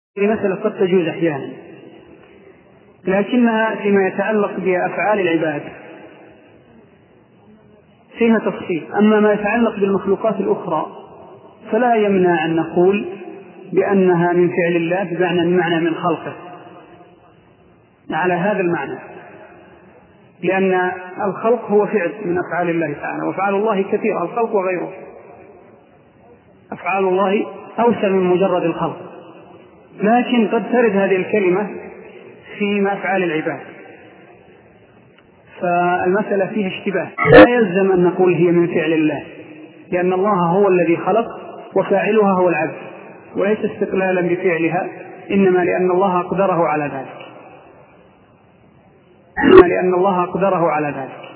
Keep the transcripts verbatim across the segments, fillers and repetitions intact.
مسألة قد تجوز أحيانا، لكنها فيما يتعلق بأفعال العباد فيها تفصيل. أما ما يتعلق بالمخلوقات الأخرى فلا يمنع أن نقول بأنها من فعل الله بمعنى المعنى من خلقه على هذا المعنى، لأن الخلق هو فعل من أفعال الله تعالى، وأفعال الله كثيرة، الخلق وغيره. أفعال الله أوسع من مجرد الخلق، لكن قد ترد هذه الكلمة في أفعال العباد، فالمسألة فيها اشتباه. لا يلزم أن نقول هي من فعل الله، لأن الله هو الذي خلق وفاعلها هو العبد، وليس استقلالا بفعلها، إنما لأن الله أقدره على ذلك إنما لأن الله أقدره على ذلك.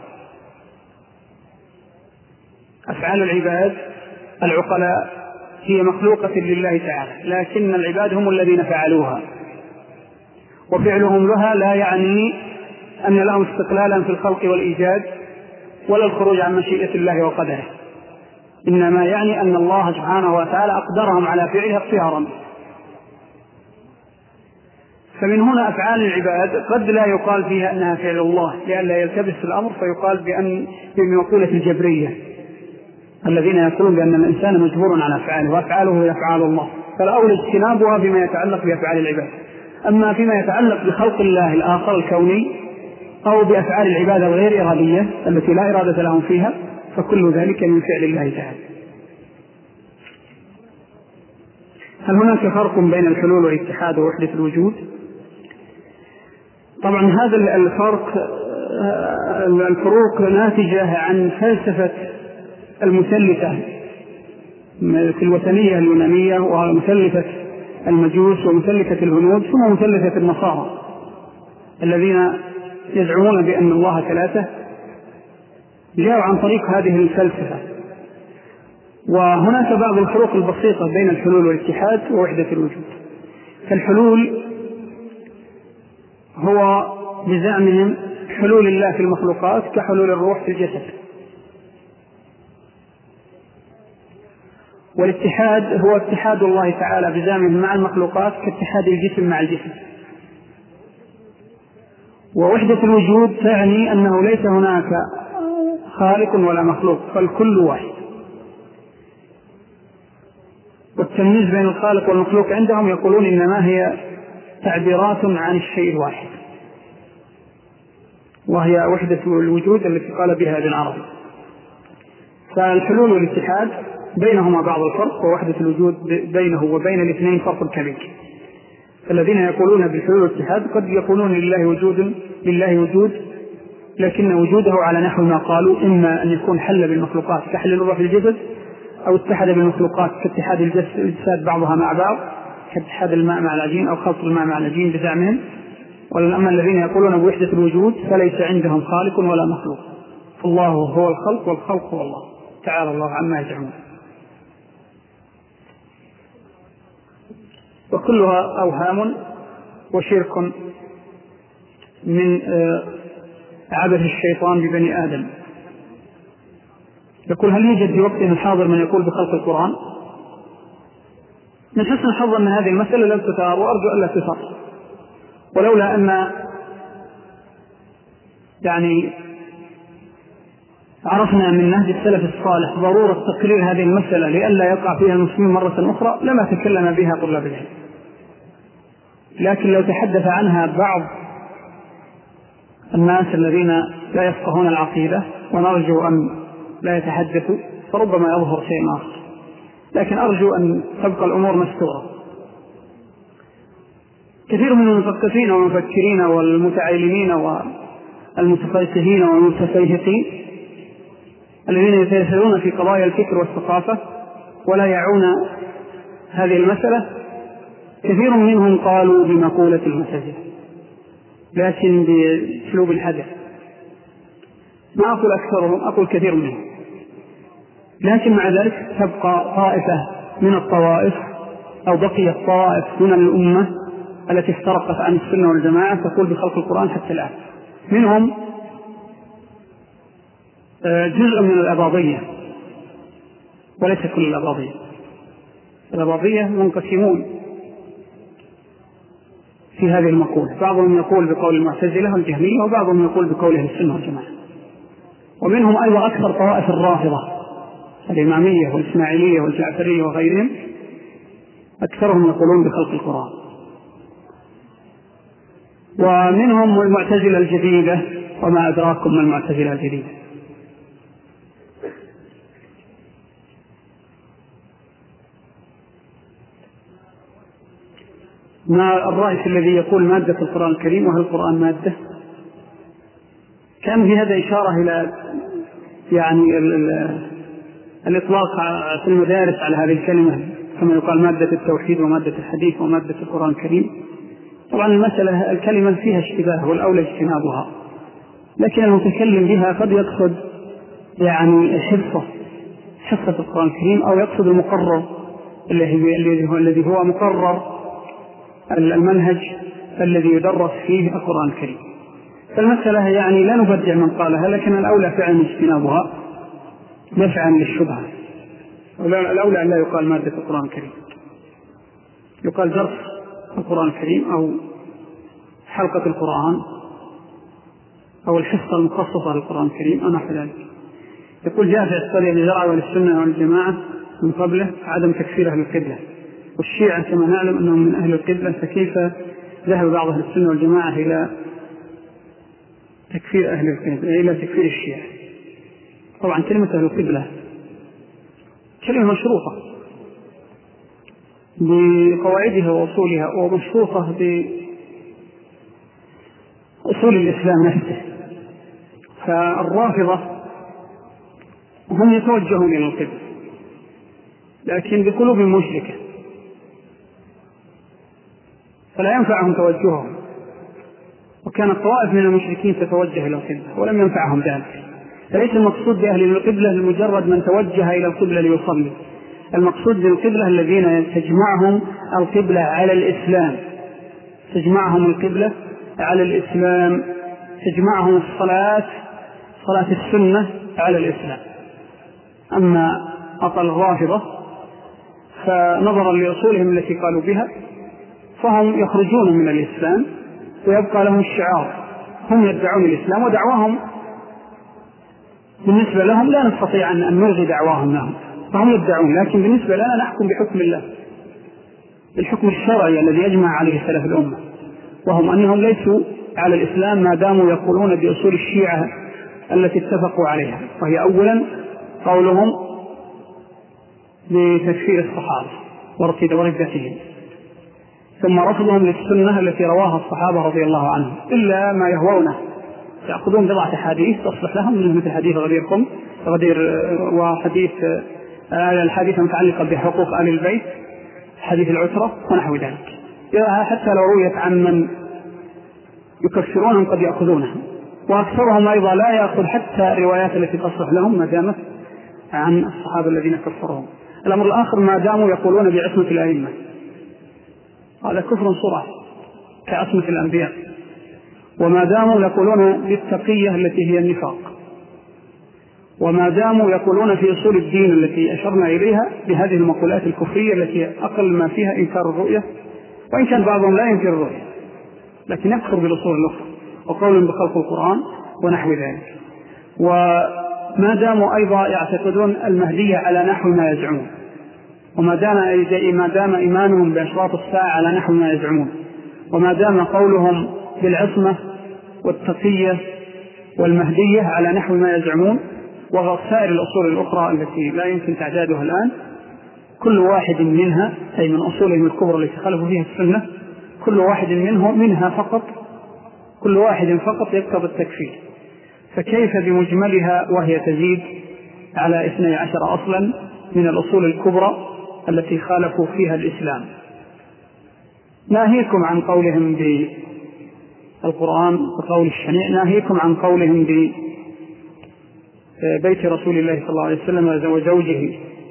أفعال العباد العقلاء هي مخلوقة لله تعالى، لكن العباد هم الذين فعلوها، وفعلهم لها لا يعني أن لهم استقلالا في الخلق والإيجاد ولا الخروج عن مشيئة الله وقدره، إنما يعني أن الله سبحانه وتعالى أقدرهم على فعلها اختيارا. فمن هنا أفعال العباد قد لا يقال فيها أنها فعل الله لئلا يلتبس الأمر، فيقال بأن بمقولة الجبرية الذين يقولون بأن الإنسان مجبور على أفعاله وأفعاله هي أفعال الله، فالأولى اجتنابها فيما يتعلق بأفعال العباد. أما فيما يتعلق بخلق الله الآخر الكوني أو بأفعال العبادة الغير إرادية التي لا إرادة لهم فيها، فكل ذلك من فعل الله تعالى. هل هناك فرق بين الحلول والاتحاد ووحدة الوجود؟ طبعا هذا الفرق الفروق ناتجة عن فلسفة المثلثة في الوثنية اليونانية، ومثلثة المجوس، ومثلثة الهنود، ثم مثلثة النصارى الذين يزعمون بأن الله ثلاثة، جاءوا عن طريق هذه الفلسفة. وهناك بعض الفروق البسيطة بين الحلول والاتحاد ووحدة الوجود. فالحلول هو بزعمهم حلول الله في المخلوقات كحلول الروح في الجسد، والاتحاد هو اتحاد الله تعالى بزعمهم مع المخلوقات كاتحاد الجسم مع الجسم. ووحدة الوجود تعني أنه ليس هناك خالق ولا مخلوق، فالكل واحد. والتمييز بين الخالق والمخلوق عندهم يقولون إنما هي تعبيرات عن الشيء الواحد، وهي وحدة الوجود التي قال بها ابن عربي. فالحلول والاتحاد بينهما بعض الفرق، ووحدة الوجود بينه وبين الاثنين فرق كبير. الذين يقولون بالحلول والاتحاد قد يقولون لله وجود لله وجود لكن وجوده على نحو ما قالوا، إما أن يكون حل بالمخلوقات كحل الروح في الجسد، أو اتحد بالمخلوقات كاتحاد الجسد بعضها مع بعض كاتحاد الماء مع العجين، أو خلط الماء مع العجين بزعمهم. وأما الذين يقولون بوحدة الوجود فليس عندهم خالق ولا مخلوق، الله هو الخلق والخلق هو الله تعالى الله عما يزعمون. وكلها أوهام وشرك من عبث الشيطان ببني آدم. يقول: هل يوجد في وقتنا الحاضر من يقول بخلق القرآن؟ من حسن الحظ أن هذه المسألة لم تثار، وأرجو ألا تثار، ولولا أن يعني عرفنا من نهج السلف الصالح ضرورة تقرير هذه المسألة لئلا يقع فيها المسلمين مرة أخرى لما تكلم بها طلاب العلم. لكن لو تحدث عنها بعض الناس الذين لا يفقهون العقيدة، ونرجو أن لا يتحدثوا، فربما يظهر شيء آخر، لكن أرجو أن تبقى الأمور مستورة. كثير من المثقفين والمفكرين والمتعلمين والمتفلسفين والمتفيهقين الذين يتيسرون في قضايا الفكر والثقافة ولا يعون هذه المسألة، كثير منهم قالوا بمقولة المعتزلة، لكن بأسلوب الحذر. ما أقول أكثرهم، أقول كثير منهم، لكن مع ذلك تبقى طائفة من الطوائف أو بقيت طائف من الأمة التي افترقت عن السنة والجماعة تقول بخلق القرآن حتى الآن. منهم جزء من الأباضية، وليس كل الأباضية. الأباضية منقسمون في هذه المقولة. بعضهم يقول بقول المعتزلة والجهمية، وبعضهم يقول بقول أهل السنة والجماعة. ومنهم أيضا أكثر طوائف الرافضة الإمامية والإسماعيلية والجعفرية وغيرهم، أكثرهم يقولون بخلق القرآن. ومنهم المعتزلة الجديدة، وما أدراكم ما المعتزلة الجديدة. ما الرأي الذي يقول مادة القرآن الكريم، وهل القرآن مادة؟ كان في هذا إشارة إلى يعني الإطلاق في المدارس على هذه الكلمة، كما يقال مادة التوحيد ومادة الحديث ومادة القرآن الكريم. طبعا المسألة الكلمة فيها اشتباه والأولى اجتنابها، لكن المتكلم بها قد يقصد يعني حفظه حفظة القرآن الكريم، أو يقصد المقرر الذي هو مقرر المنهج الذي يدرس فيه القرآن الكريم. فالمسألة يعني لا نبدع من قالها، لكن الأولى فعلا اجتنابها دفعا للشبهة. الأولى أن لا يقال مادة القرآن الكريم، يقال درس القرآن الكريم أو حلقة القرآن أو الحصة المخصصة للقرآن الكريم أو نحو ذلك. يقول جاء في الصلية للجرعة والسنة والجماعة من قبله عدم تكفير أهل القبلة، والشيعة كما نعلم أنهم من أهل القبلة، فكيف ذهب بعض أهل السنة والجماعة إلى تكفير أهل القبلة إلى تكفير الشيعة؟ طبعا كلمة أهل القبلة كلمة مشروطة بقواعدها وأصولها، ومشروطة بأصول الإسلام نفسه. فالرافضة هم يتوجهون إلى القبلة لكن بقلوب مشركة، فلا ينفعهم توجههم، وكانت طوائف من المشركين تتوجه إلى القبلة ولم ينفعهم ذلك. فليس المقصود بأهل القبلة لمجرد من توجه إلى القبلة ليصلي، المقصود بالقبلة الذين تجمعهم القبلة على الإسلام، تجمعهم القبلة على الإسلام، تجمعهم الصلاة صلاة السنة على الإسلام. أما أطل الرافضة فنظرا لأصولهم التي قالوا بها فهم يخرجون من الإسلام ويبقى لهم الشعار، هم يدعون الإسلام ودعواهم بالنسبة لهم لا نستطيع أن نلغي دعواهم لهم، فهم يدعون، لكن بالنسبة لنا نحكم بحكم الله، الحكم الشرعي الذي يجمع عليه سلف الأمة، وهم أنهم ليسوا على الإسلام ما داموا يقولون بأصول الشيعة التي اتفقوا عليها، وهي أولا قولهم بتكفير الصحابة وردتهم، ثم رفضهم للسنة التي رواها الصحابة رضي الله عنهم إلا ما يهوونه، يأخذون بضعة حديث تصلح لهم مثل حديث غدير قم غدير وحديث الحديث المتعلقة بحقوق آل البيت، حديث العترة ونحو ذلك، حتى لو رويت عن من يكفرونهم قد يأخذونها. وأكثرهم أيضا لا يأخذ حتى الروايات التي تصلح لهم ما دامت عن الصحابة الذين كفرهم. الأمر الآخر ما داموا يقولون بعصمة الأئمة، هذا كفر صرح كعصمة الأنبياء، وما داموا يقولون بالتقية التي هي النفاق، وما داموا يقولون في أصول الدين التي أشرنا إليها بهذه المقولات الكفرية التي أقل ما فيها إنكار الرؤية، وإن كان بعضهم لا ينكر الرؤية لكن يكفر بالأصول الأخرى، وقول بخلق القرآن ونحو ذلك. وما داموا أيضا يعتقدون المهدية على نحو ما يزعمون، وما دام ما دام إيمانهم بأشراط الساعة على نحو ما يزعمون، وما دام قولهم بالعصمة والتقية والمهدية على نحو ما يزعمون، وسائر الأصول الأخرى التي لا يمكن تعدادها الآن، كل واحد منها أي من أصولهم الكبرى التي خلفوا فيها السنة، كل واحد منه منها فقط كل واحد فقط يقتضي التكفير، فكيف بمجملها وهي تزيد على اثني عشر أصلا من الأصول الكبرى التي خالفوا فيها الإسلام. ناهيكم عن قولهم بالقرآن وقول الشنيع، ناهيكم عن قولهم ببيت رسول الله صلى الله عليه وسلم وزوجه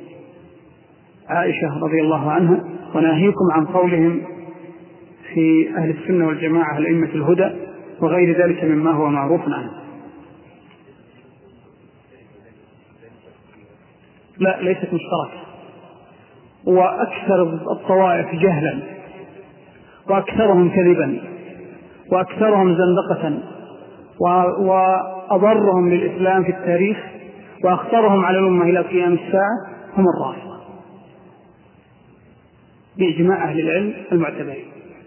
عائشة رضي الله عنها، وناهيكم عن قولهم في أهل السنة والجماعة الأئمة الهدى وغير ذلك مما هو معروف عنه. لا، ليست مشتركة، وأكثر الطوائف جهلا وأكثرهم كذبا وأكثرهم زندقة وأضرهم للإسلام في التاريخ وأخطرهم على الأمة إلى قيام الساعة هم الرافضة بإجماع أهل العلم المعتبرين.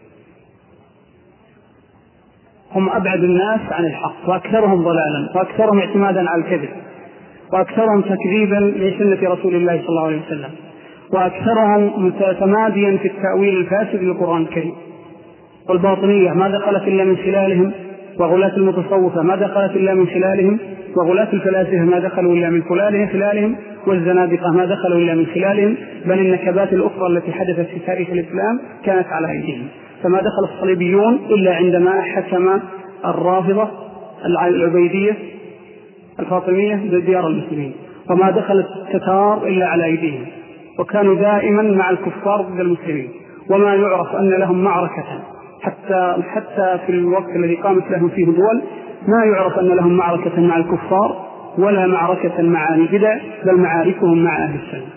هم أبعد الناس عن الحق وأكثرهم ضلالا وأكثرهم اعتمادا على الكذب وأكثرهم تكذيبا لسنة رسول الله صلى الله عليه وسلم وأكثرهم متماديا في التأويل الفاسد للقرآن الكريم. والباطنية ما دخلت إلا من خلالهم، وغلاة المتصوفة ما دخلت إلا من خلالهم، وغلاة الفلاسفة ما دخلوا إلا من خلالهم، والزنادقة ما دخلوا إلا من خلالهم، بل النكبات الأخرى التي حدثت في تاريخ الإسلام كانت على أيديهم. فما دخل الصليبيون إلا عندما حكم الرافضة العبيدية الفاطمية بديار المسلمين، وما دخلت التتار إلا على أيديهم، وكانوا دائما مع الكفار ضد المسلمين، وما يعرف أن لهم معركة حتى حتى في الوقت الذي قامت لهم فيه دول ما يعرف أن لهم معركة مع الكفار ولا معركة مع البدع، بل معاركهم مع أهل السنة.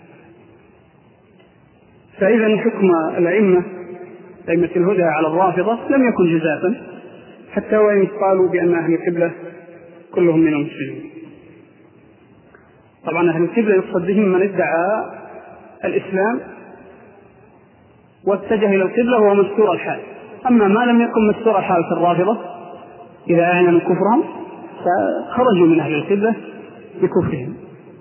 فإذا حكم الأئمة أئمة الهدى على الرافضة لم يكن جزافا، حتى وإن قالوا بأن أهل القبلة كلهم من المسلمين. طبعا أهل القبلة يقصد بهم من ادعى الإسلام واتجه إلى القبلة وهو مستور الحال. أما ما لم يكن مستور الحال في الرافضة إذا أعلنوا كفرهم فخرجوا من أهل القبلة بكفرهم.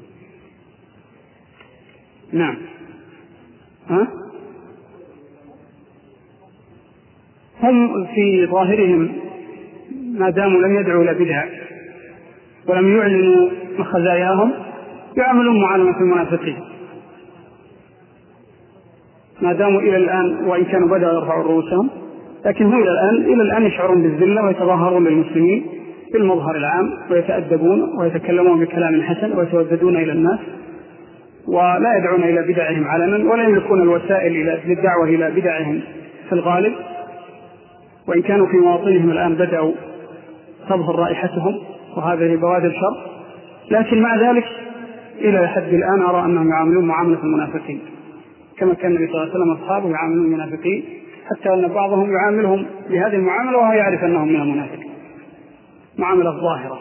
نعم. ها؟ هم في ظاهرهم ما داموا لم يدعوا إلى بدع ولم يعلنوا خزاياهم يعملون معاملة المنافقين ما داموا إلى الآن، وإن كانوا بدأوا يرفعوا رؤوسهم، لكن هم إلى الآن إلى الآن يشعرون بالذلة ويتظاهرون للمسلمين بالمظهر العام ويتأدبون ويتكلمون بكلام حسن ويتوددون إلى الناس ولا يدعون إلى بدعهم علنا ولا يملكون الوسائل للدعوة إلى بدعهم في الغالب، وإن كانوا في مواطنهم الآن بدأوا تظهر رائحتهم وهذه بوادر شر، لكن مع ذلك إلى حد الآن أرى أنهم يعاملون معاملة المنافقين كما كان النبي صلى الله عليه وسلم أصحابه يعاملون المنافقين، حتى أن بعضهم يعاملهم بهذه المعاملة وهو يعرف أنهم من المنافقين معاملة ظاهرة.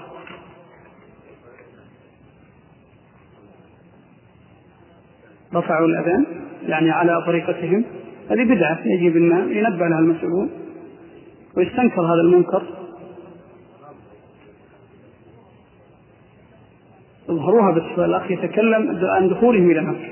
رفعوا الأذان يعني على طريقتهم، هذه بدعة يجب أن ينبه لها المسؤولون ويستنكر هذا المنكر. اظهروها بس الأخ يتكلم عن دخولهم إلى مكة،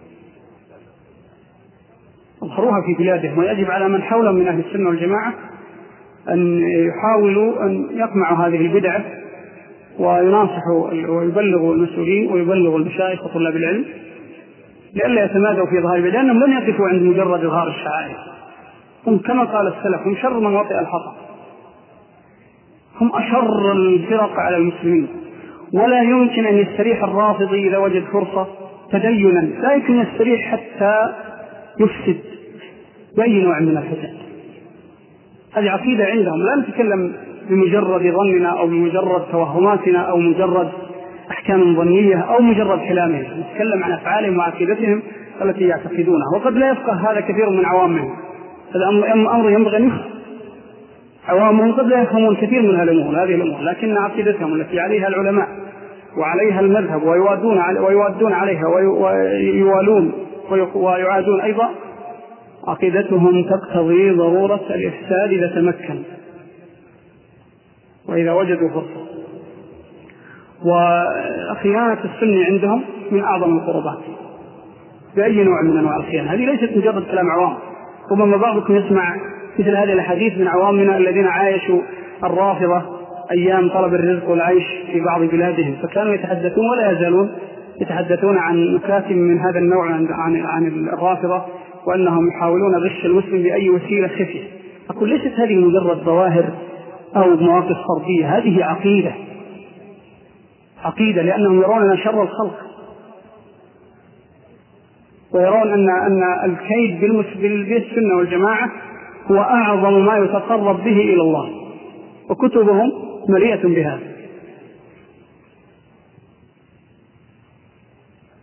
اظهروها في بلادهم، ويجب على من حولهم من أهل السنة والجماعة أن يحاولوا أن يقمعوا هذه البدعة ويناصحوا ويبلغوا المسؤولين ويبلغوا المشايخ وطلاب العلم لئلا يتمادوا في ظهر البدع، لأنهم لن يقفوا عند مجرد إظهار الشعائر. هم كما قال السلف هم شر من وطئ الحطب، هم أشر الفرق على المسلمين، ولا يمكن أن يستريح الرافضي إذا وجد فرصة تدينا، لا يمكن يستريح حتى يفسد بأي نوع من الفساد. هذه عقيدة عندهم، لا نتكلم بمجرد ظننا أو بمجرد توهماتنا أو مجرد أحكام ظنية أو مجرد كلامهم، نتكلم عن أفعالهم وعقيدتهم التي يعتقدونها، وقد لا يفقه هذا كثير من عوامهم. هذا أمر ينبغي أن يفهم. عوامهم قد لا يفهمون كثير من هذه الأمور هذه الأمور لكن عقيدتهم التي عليها العلماء وعليها المذهب ويوادون ويوادون عليها ويوالون ويعادون أيضا، عقيدتهم تقتضي ضرورة الإفساد إذا تمكن وإذا وجدوا فرصة. وخيانة السنة عندهم من أعظم القربات بأي نوع من أنواع الخيانة. هذه ليست مجرد كلام عوام، ربما بعضكم يسمع مثل هذه الحديث من عوامنا الذين عايشوا الرافضة أيام طلب الرزق والعيش في بعض بلادهم، فكانوا يتحدثون ولا يزالون يتحدثون عن مكاتب من هذا النوع عن عن الرافضة، وأنهم يحاولون غش المسلم بأي وسيلة خفية. أقول ليست هذه مجرد ظواهر أو مواقف فردية، هذه عقيدة عقيدة لأنهم يروننا شر الخلق، ويرون أن أن الكيد بالسنة والجماعة هو أعظم ما يتقرب به إلى الله، وكتبهم مليئة بهذا.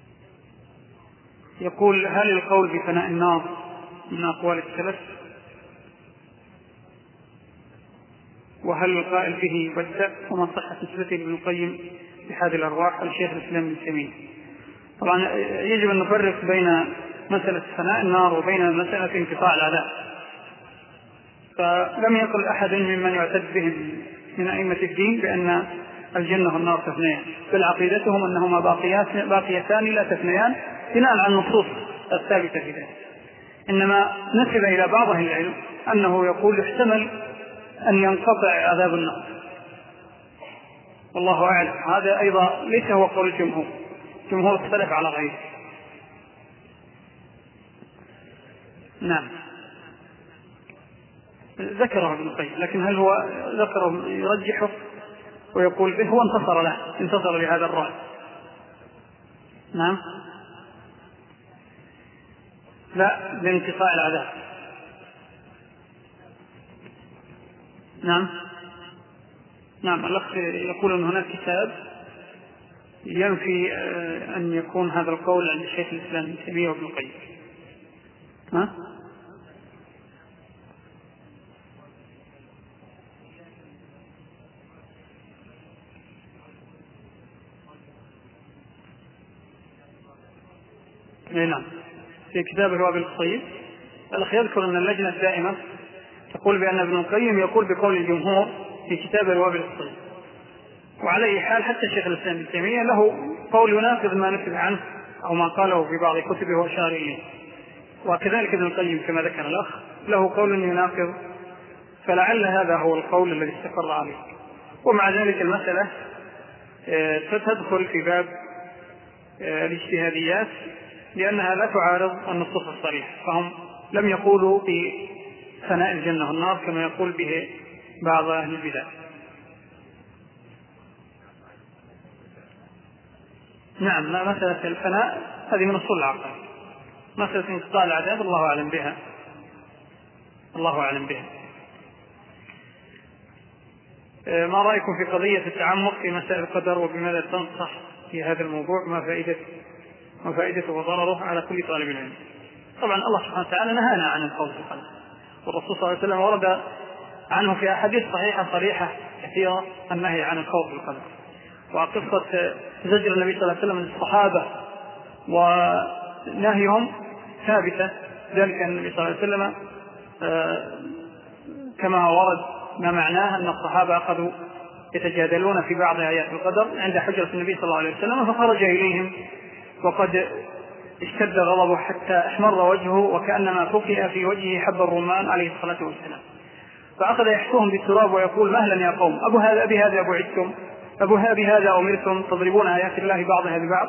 يقول: هل القول بفناء النار من أقوال السلف؟ وهل القائل فيه يبدأ؟ وما صحة نسبته لابن القيم بهذه الأرواح الشيخ الإسلام ابن تيمية. طبعا يجب أن نفرق بين مسألة فناء النار وبين مسألة انقطاع العذاب. فلم يقل أحد ممن يعتد بهم من أئمة الدين بأن الجنة والنار تفنيان، بل عقيدتهم أنهما باقيتان لا تفنيان بناء على النصوص الثابتة في ذلك. إنما نسب إلى بعض أهل العلم أنه يقول يحتمل أن ينقطع عذاب النار، والله أعلم. هذا أيضا ليس هو قول الجمهور، الجمهور اختلف على غيره. نعم ذكره ابن القيم، لكن هل هو ذكره يرجحه ويقول به؟ هو انتصر له، انتصر لهذا الرأي. نعم لا بانقطاع العذاب. نعم نعم الأخ يقول أن هناك كتاب ينفي أن يكون هذا القول عند الشيخ الإسلام ابن تيمية وابن القيم. ها؟ نعم في كتاب الوابل الصيب الأخ يذكر أن اللجنة الدائمة تقول بأن ابن القيم يقول بقول الجمهور في كتاب الوابل الصيب. وعلى أي حال حتى الشيخ الإسلام ابن تيمية له قول يناقض ما نكب عنه أو ما قاله في بعض كتبه وأشار إليه، وكذلك ابن القيم كما ذكر الأخ له قول يناقض، فلعل هذا هو القول الذي استقر عليه. ومع ذلك المسألة ستدخل في باب الاجتهاديات لأنها لا تعارض النصوص الصريحة، فهم لم يقولوا بثناء الجنة والنار كما يقول به بعض أهل البدع. نعم مسألة الفناء هذه من أصول العقل، مسألة انقطاع العذاب الله أعلم بها، الله أعلم بها. ما رأيكم في قضية التعمق في مسائل القدر، وبماذا تنصح في هذا الموضوع؟ ما فائدة ما فائدته وضرره على كل طالب العلم؟ طبعا الله سبحانه وتعالى نهانا عن القول في القدر، والرسول صلى الله عليه وسلم ورد عنه في أحاديث صحيحة صريحة كثيرة النهي عن القول في القدر. وقصة زجر النبي صلى الله عليه وسلم للصحابة ونهيهم ثابتة، ذلك أن النبي صلى الله عليه وسلم كما ورد ما معناه أن الصحابة أخذوا يتجادلون في بعض آيات القدر عند حجرة النبي صلى الله عليه وسلم، فخرج إليهم وقد اشتد غضبه حتى احمر وجهه وكأنما فقئ في وجهه حب الرمان عليه الصلاة والسلام، فأخذ يحثوهم بالتراب ويقول مهلا يا قوم، أبو هذا أبي هذا بعدتم، أبو هذا أمرتم تضربون آيات الله بعضها ببعض.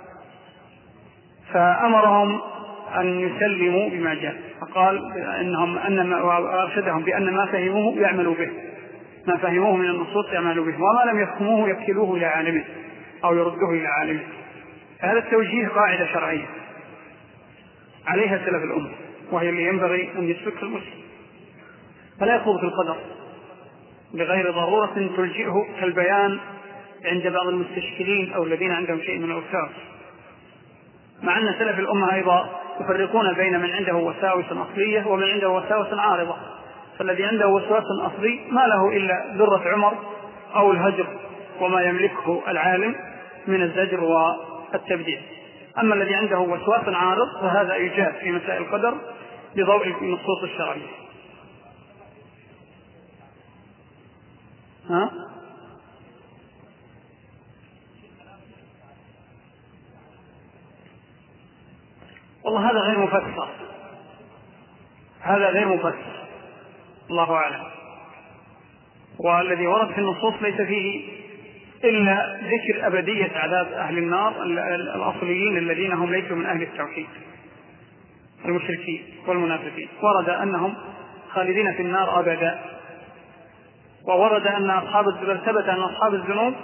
فأمرهم أن يسلموا بما جاء، فقال إنهم أن وأرشدهم بأن ما فهموه يعملوا به، ما فهموه من النصوص يعملوا به، وما لم يفهموه يكلوه إلى عالمه أو يرده إلى عالمه. هذا التوجيه قاعدة شرعية عليها سلف الأمة، وهي اللي ينبغي أن يسلك المسلم، فلا يخوض في القدر بغير ضرورة تلجئه كالبيان عند بعض المستشكلين أو الذين عندهم شيء من الوساوس، مع أن سلف الأمة أيضا يفرقون بين من عنده وساوس أصلية ومن عنده وساوس عارضة. فالذي عنده وسواس أصلي ما له إلا ذرة عمر أو الهجر وما يملكه العالم من الزجر والتبديع. أما الذي عنده وسواس عارض فهذا يجاب في مسائل القدر بضوء النصوص الشرعية. ها؟ والله هذا غير مفسر، هذا غير مفسر، الله أعلم. والذي ورد في النصوص ليس فيه إلا ذكر أبدية عذاب أهل النار الأصليين الذين هم ليسوا من أهل التوحيد، المشركين والمنافقين، ورد أنهم خالدين في النار أبدا. وورد أن أصحاب الذنوب ثبت أن أصحاب الذنوب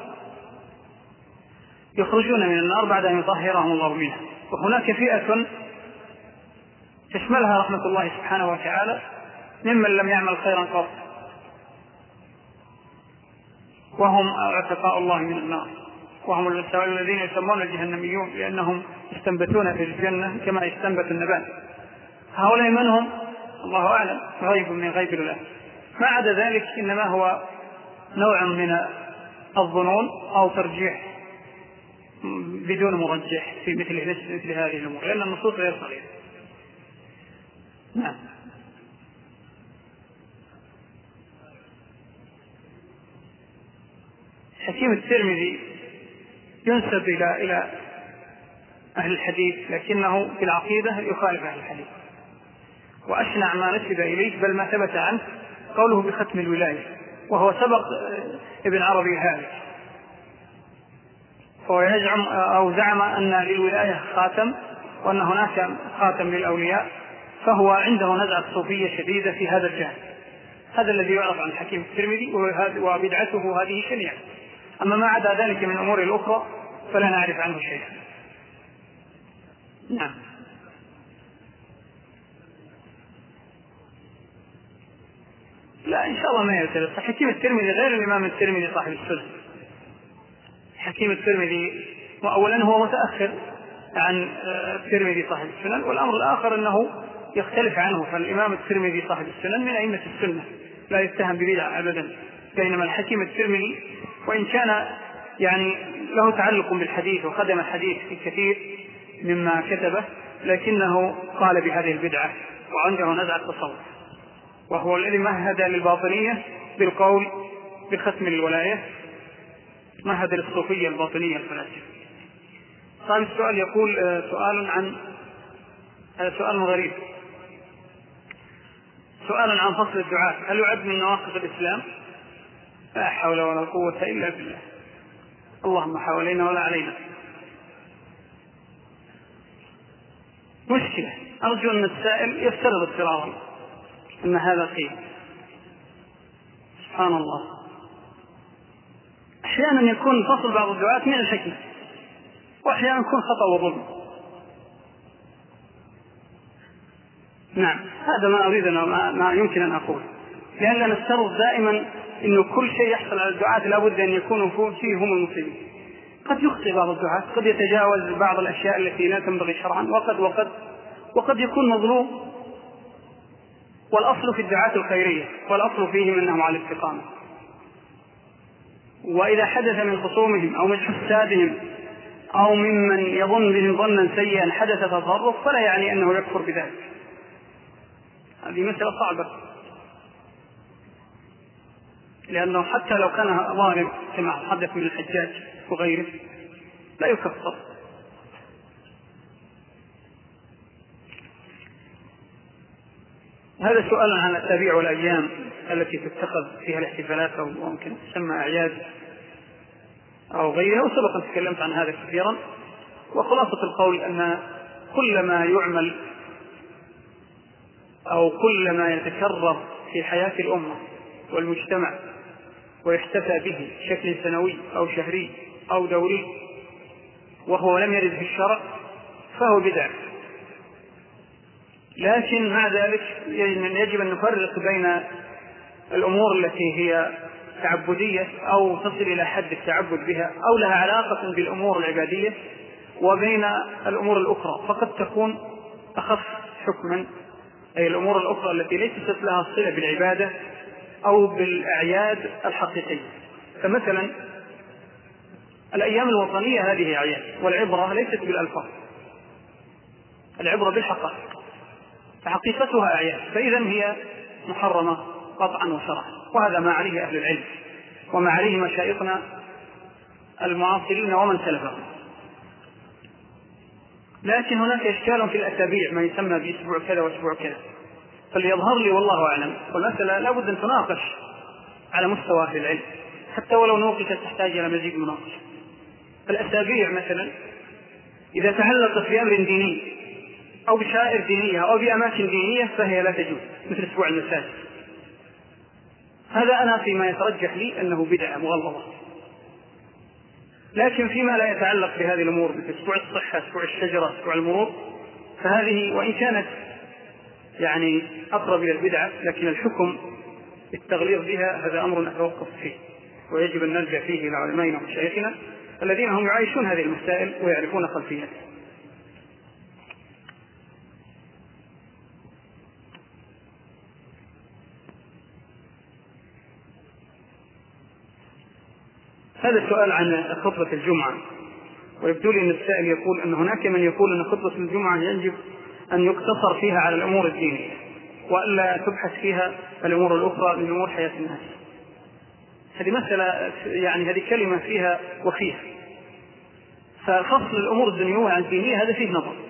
يخرجون من النار بعد أن يطهرهم الله منها. وهناك فئة تشملها رحمة الله سبحانه وتعالى ممن لم يعمل خيرا قط، وهم عتقاء الله من النار، وهم الذين يسمون الجهنميون لأنهم يستنبتون في الجنة كما يستنبت النبات. هؤلاء من هم؟ الله أعلم، غيب من غيب الله. ما عدا ذلك إنما هو نوع من الظنون أو ترجيح بدون مرجح في مثل مثل هذه الأمور، لأن النصوص غير صريحة. نعم. حكيم الترمذي ينسب إلى إلى أهل الحديث، لكنه في العقيدة يخالف أهل الحديث، وأشنع ما نسب إليه بل ما ثبت عنه قوله بختم الولاية، وهو سبق ابن عربي هذا، فهو يزعم أو زعم أن للولاية خاتم وأن هناك خاتم للأولياء، فهو عنده نزعة صوفية شديدة في هذا الجانب. هذا الذي يعرف عن حكيم الترمذي، وبدعته هذه شنيعة. أما ما عدا ذلك من الأمور الأخرى فلا نعرف عنه شيئا. نعم. لا إن شاء الله ما يلتبس. حكيم الترمذي غير الإمام الترمذي صاحب السنن. حكيم الترمذي أولا هو متأخر عن الترمذي صاحب السنن، والأمر الآخر أنه يختلف عنه، فالإمام الترمذي صاحب السنن من أئمة السنة لا يتهم ببدعة أبدا، بينما الحكيم الترمذي وإن كان يعني له تعلق بالحديث وخدم الحديث في كثير مما كتبه، لكنه قال بهذه البدعة وعنده نزعة تصوف، وهو الذي مهد للباطنية بالقول بختم الولاية، مهد للصوفية الباطنية الفلاسفة. طيب السؤال يقول سؤال عن سؤال غريب، سؤال عن فصل الدعاء، هل يعد من نواقض الإسلام؟ لا حول ولا قوة إلا بالله، اللهم حوالينا ولا علينا. مشكلة، أرجو أن السائل يفترض افتراضا أن هذا خير. سبحان الله، أحيانا يكون فصل بعض الدعاء من الحكمة، وأحيانا يكون خطأ وظلم. نعم، هذا ما أريد أن ما يمكن أن أقول، لأننا نفترض دائما أنه كل شيء يحصل على الدعاة لابد أن يكونوا فيه هم المسلمين. قد يخطئ بعض الدعاة، قد يتجاوز بعض الأشياء التي لا تنبغي شرعا، وقد وقد وقد يكون مظلوم. والأصل في الدعاة الخيرية، والأصل فيهم أنهم على الاستقامة. وإذا حدث من خصومهم أو من حسادهم أو ممن يظن بهم ظنا سيئا حدث تطرف، فلا يعني أنه يكفر بذلك. هذه مسألة صعبة، لأنه حتى لو كان ظالم كما حدث من الحجاج وغيره لا يكفر. هذا سؤال عن الأسابيع والأيام التي تتخذ فيها الاحتفالات أو ممكن تسمى أعياد أو غيرها، وسبقا تكلمت عن هذا كثيرا. وخلاصة القول أن كل ما يعمل أو كل ما يتكرر في حياة الأمة والمجتمع ويحتفى به بشكل سنوي أو شهري أو دوري وهو لم يرد في الشرع فهو بدعة. لكن مع ذلك يجب أن نفرق بين الأمور التي هي تعبدية أو تصل إلى حد التعبد بها أو لها علاقة بالأمور العبادية، وبين الأمور الأخرى فقد تكون أخف حكما، أي الأمور الأخرى التي ليست لها صلة بالعبادة أو بالأعياد الحقيقية. فمثلا الأيام الوطنية هذه أعياد، والعبرة ليست بالألفاظ، العبرة بالحقائق، فحقيقتها أعياد، فإذا هي محرمة قطعا وشرعا. وهذا ما عليه أهل العلم وما عليه مشايخنا المعاصرين ومن سلفهم. لكن هناك إشكال في الأسابيع، ما يسمى بأسبوع كذا وأسبوع كذا، فليظهر لي والله أعلم، والمسألة لا بد أن تناقش على مستوى أهل العلم، حتى ولو نوقفت تحتاج إلى مزيد مناقشة. الأسابيع مثلا إذا تعلقت بأمر ديني أو بشائر دينية أو بأماكن دينية فهي لا تجوز، مثل أسبوع المساجد. هذا أنا فيما يترجح لي أنه بدعة مغلظة. لكن فيما لا يتعلق بهذه الأمور مثل أسبوع الصحة، أسبوع الشجرة، أسبوع المرور، فهذه وإن كانت يعني أقرب إلى البدعة، لكن الحكم التغليظ بها هذا أمر نتوقف فيه، ويجب أن نرجع فيه إلى علمائنا ومشايخنا الذين هم يعيشون هذه المسائل ويعرفون خلفيتها. هذا السؤال عن خطبة الجمعة، ويبدو لي أن السائل يقول أن هناك من يقول أن خطبة الجمعة يجب أن يقتصر فيها على الأمور الدينية وألا تبحث فيها الأمور الأخرى من أمور حياة الناس. هذه مسألة يعني هذه كلمة فيها وفيها، ففصل الأمور الدنيوية عن الدينية هذا فيه نظر.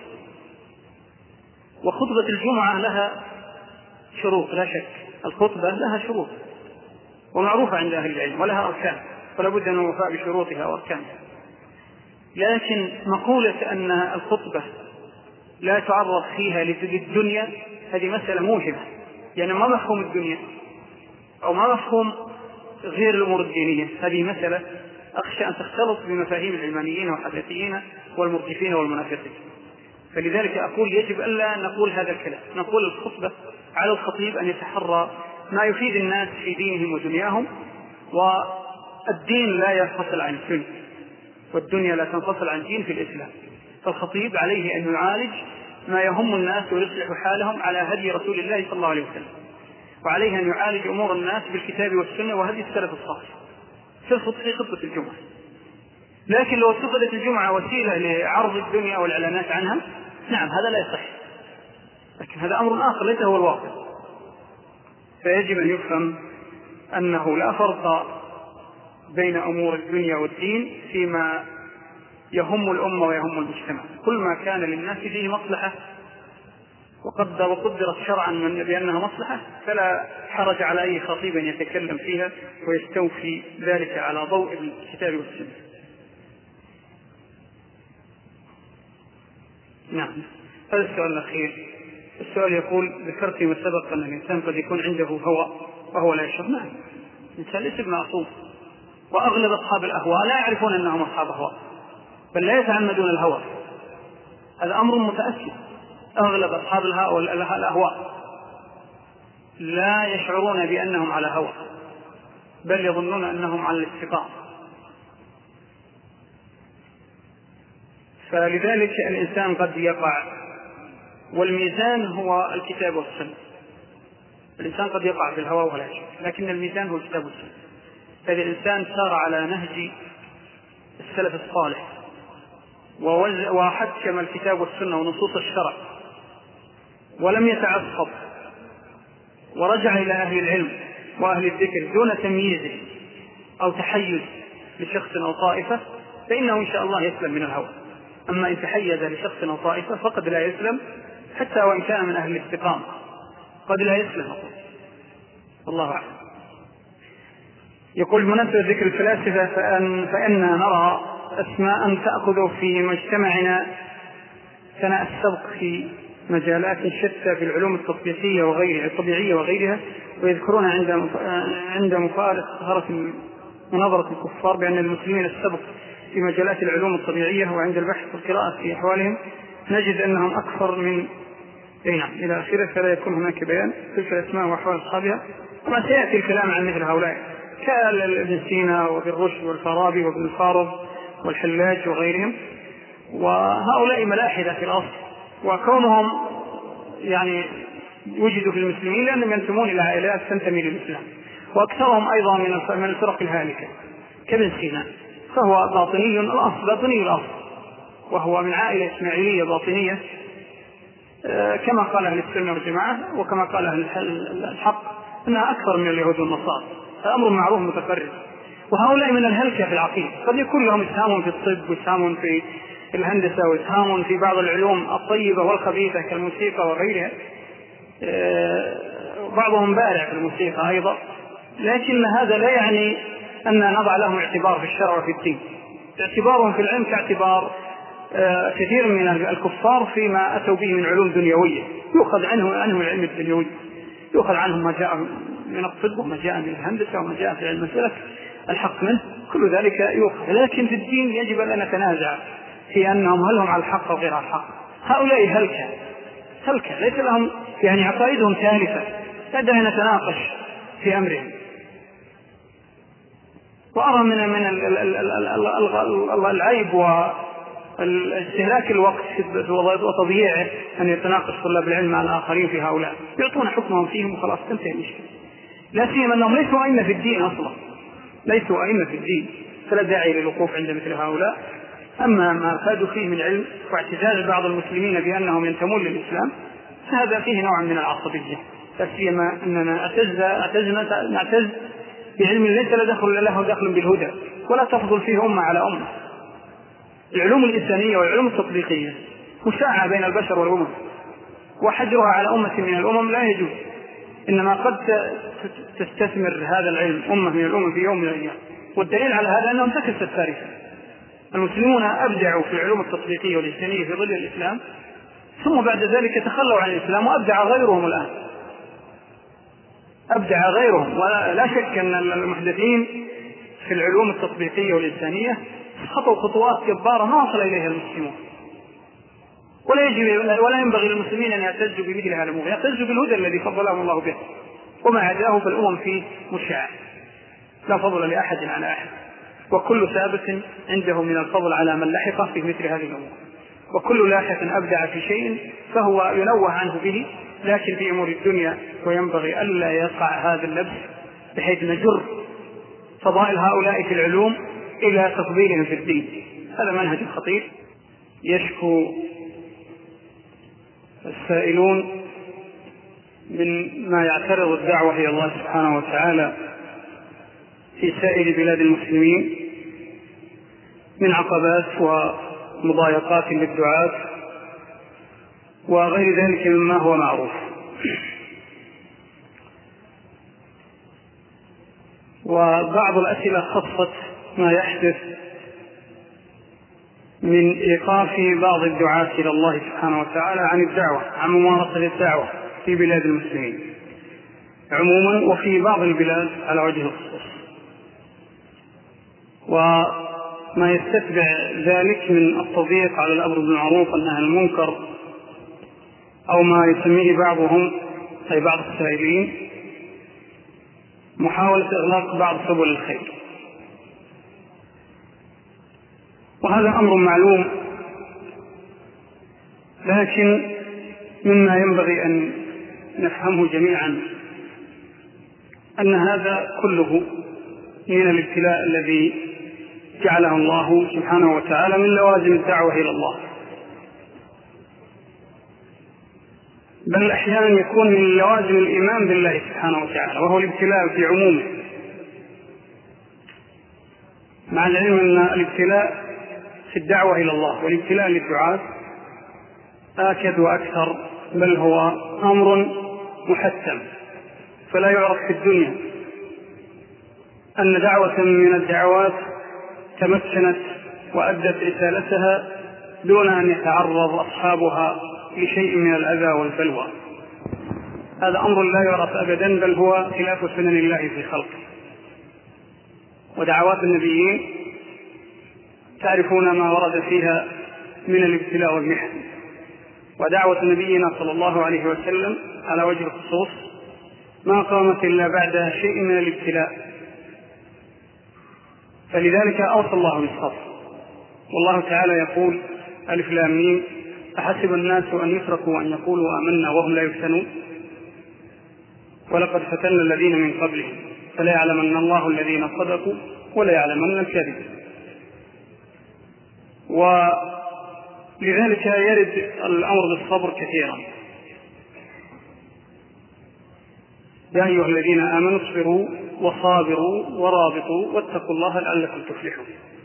وخطبة الجمعة لها شروط لا شك، الخطبة لها شروط ومعروفة عند أهل العلم ولها أركان، فلا بد من الوفاء بشروطها وأركانها. لكن مقولة أن الخطبة لا تعرض فيها للدنيا هذه مسألة موهمة، يعني ما مفهوم الدنيا أو ما مفهوم غير الأمور الدينية، هذه مسألة أخشى أن تختلط بمفاهيم العلمانيين والحداثيين والمرجفين والمنافقين. فلذلك أقول يجب ألا نقول هذا الكلام، نقول الخطبة على الخطيب أن يتحرى ما يفيد الناس في دينهم ودنياهم، والدين لا ينفصل عن الدنيا والدنيا لا تنفصل عن دين في الإسلام. فالخطيب عليه أن يعالج ما يهم الناس ويصلح حالهم على هدي رسول الله صلى الله عليه وسلم، وعليه أن يعالج أمور الناس بالكتاب والسنة وهدي السلف الصالح في خطبة الجمعة. لكن لو اتخذت الجمعة وسيلة لعرض الدنيا والإعلانات عنها، نعم هذا لا يصح، لكن هذا أمر آخر ليس هو الواقع. فيجب أن يفهم أنه لا فرق بين أمور الدنيا والدين فيما يهم الأمة ويهم المجتمع. كل ما كان للناس فيه مصلحة وقدر وقدرت شرعا من بأنها مصلحة فلا حرج على أي خطيب أن يتكلم فيها ويستوفي ذلك على ضوء الكتاب والسنة. نعم، هذا السؤال الأخير. السؤال يقول: ذكرت فيما سبق أن الإنسان قد يكون عنده هوى وهو لا يشعر. نعم، الإنسان ليس بمعصوم، وأغلب أصحاب الأهواء لا يعرفون أنهم أصحاب أهواء بل لا يتعمدون الهوى، هذا أمر متأكد. أغلب أصحاب الأهواء لا يشعرون بأنهم على هوى بل يظنون أنهم على الاستقامة. فلذلك الإنسان قد يقع، والميزان هو الكتاب والسنة. الإنسان قد يقع في الهوى ولا يشعر، لكن الميزان هو الكتاب والسنة. فإذا الإنسان سار على نهج السلف الصالح وحكم الكتاب والسنة ونصوص الشرع ولم يتعصب ورجع إلى أهل العلم وأهل الذكر دون تمييز أو تحيز لشخص أو طائفة، فإنه إن شاء الله يسلم من الهوى. أما إن تحيز لشخص أو طائفة فقد لا يسلم، حتى وإن كان من أهل الاستقامة قد لا يسلم. الله أعلم. يقول: بمناسبة ذكر الفلاسفة فأن فإننا نرى أسماء تأخذ في مجتمعنا ثناء السبق في مجالات شتى في العلوم التطبيقية وغيرها الطبيعية وغيرها، ويذكرون عند عند مفارقة مناظرة الكفار بأن المسلمين السبق في مجالات العلوم الطبيعية، وعند البحث والقراءة في أحوالهم نجد أنهم أكثر من نعم إلى آخره، فلا يكون هناك بيان تلك الأسماء وأحوال أصحابها. وما سيأتي الكلام عن مثل هؤلاء كابن سينا وابن رشد والفارابي وابن الفارض والحلاج وغيرهم، وهؤلاء ملاحدة في الأصل، وكونهم يعني وجدوا في المسلمين لأنهم ينتمون إلى عائلات تنتمي للإسلام، وأكثرهم أيضا من الفرق الهالكة كابن سينا، فهو باطني الأصل باطني الأصل وهو من عائلة إسماعيلية باطنية كما قال أهل السنة والجماعة، وكما قال أهل الحق أنها أكثر من اليهود والنصارى. الأمر معروف متقرر. وهؤلاء من الهلكة في العقيدة، قد يكون لهم إسهام في الطب وإسهام في الهندسة وإسهام في بعض العلوم الطيبة والخبيثة كالموسيقى وغيرها، بعضهم بارع في الموسيقى أيضا، لكن هذا لا يعني أن نضع لهم اعتبار في الشرع وفي الدين. اعتبارهم في العلم كاعتبار كثير من الكفار فيما أتوا به من علوم دنيوية، يؤخذ عنه عنه العلم الدنيوي، يؤخذ عنهم ما جاء من الطب وما جاء من الهندسة وما جاء في علم الفلك الحق منه، كل ذلك يؤخذ. لكن في الدين يجب أن نتنازع في أنهم هل هم على الحق أو غير على الحق. هؤلاء هلكة هلكة ليس لهم يعني عقائدهم ثالثة، لا داعي نتناقش في أمرهم. وأرى من من العيب والاستهلاك الوقت وتضييعه أن يتناقش طلاب العلم مع الآخرين في هؤلاء، يعطون حكمهم فيهم وخلاص تنتهي المشكلة. لا سيما أنهم ليسوا أئمة في الدين أصلا، ليسوا أئمة في الدين، فلا داعي للوقوف عند مثل هؤلاء. أما ما فادوا فيه من علم واعتزاز بعض المسلمين بأنهم ينتمون للإسلام فهذا فيه نوع من العصبية، لا سيما أننا اعتزنا نعتز بعلم ليس له دخل له دخل بالهدى ولا تفضل فيه أمة على أمة. العلوم الإنسانية والعلوم التطبيقية مشاعة بين البشر والأمم، وحجرها على أمة من الأمم لا يجوز، إنما قد تستثمر هذا العلم أمة من الأمم في يوم من الأيام. والدليل على هذا أنهم تكست التاريخ. المسلمون أبدعوا في العلوم التطبيقية والإنسانية في ظل الإسلام، ثم بعد ذلك تخلوا عن الإسلام وأبدع غيرهم الآن، أبدع غيرهم. ولا شك أن المحدثين في العلوم التطبيقية والإنسانية خطوا خطوات جبارة ما وصل إليها المسلمون، ولا يجب ولا ينبغي للمسلمين أن يعتزوا بمثل هذا الأمور، يعتزوا بالهدى الذي فضلهم الله به، وما عداه فالأمم فيه مشاع، لا فضل لأحد على أحد، وكل سابق عنده من الفضل على من لحقه في مثل هذه الأمور، وكل لاحق أبدع في شيء فهو ينوه عنه به، لكن في أمور الدنيا وينبغي ألا يقع هذا اللبس بحيث نجر فضائل هؤلاء في العلوم إلى تفضيلهم في الدين. هذا منهج خطير. يشكو السائلون من ما يعترض الدعوة إلى الله سبحانه وتعالى في سائر بلاد المسلمين من عقبات ومضايقات للدعاة وغير ذلك مما هو معروف. وبعض الأسئلة خصت ما يحدث من إيقاف بعض الدعاة إلى الله سبحانه وتعالى عن الدعوة، عن ممارسة الدعوة في بلاد المسلمين عموما وفي بعض البلاد على وجه الخصوص، وما يستتبع ذلك من التضييق على الأمر بالمعروف والنهي عن المنكر، أو ما يسميه بعضهم أي بعض السائلين محاولة إغلاق بعض سبل الخير. وهذا أمر معلوم، لكن مما ينبغي أن نفهمه جميعا أن هذا كله من الابتلاء الذي جعله الله سبحانه وتعالى من لوازم الدعوة إلى الله، بل أحيانا يكون من لوازم الإيمان بالله سبحانه وتعالى، وهو الابتلاء في عمومه، مع العلم أن الابتلاء في الدعوة إلى الله والابتلاء للدعاة آكد وأكثر، بل هو أمر محتم. فلا يعرف في الدنيا أن دعوة من الدعوات تمكنت وأدت رسالتها دون أن يتعرض أصحابها لشيء من الأذى والبلوى. هذا أمر لا يعرف أبدا، بل هو خلاف سنن الله في خلقه. ودعوات النبيين تعرفون ما ورد فيها من الابتلاء والمحن، ودعوة نبينا صلى الله عليه وسلم على وجه الخصوص ما قامت إلا بعد شيء من الابتلاء، فلذلك أوصى الله بالصبر. والله تعالى يقول ألف لام ميم أحسب الناس أن يتركوا أن يقولوا آمنا وهم لا يفتنون ولقد فتنا الذين من قبلهم فلا يعلمن الله الذين صدقوا ولا يعلمن الكاذبين. ولذلك يرد الأمر بالصبر كثيرا. يا أيها الذين آمنوا اصبروا وصابروا ورابطوا واتقوا الله لعلكم تفلحون.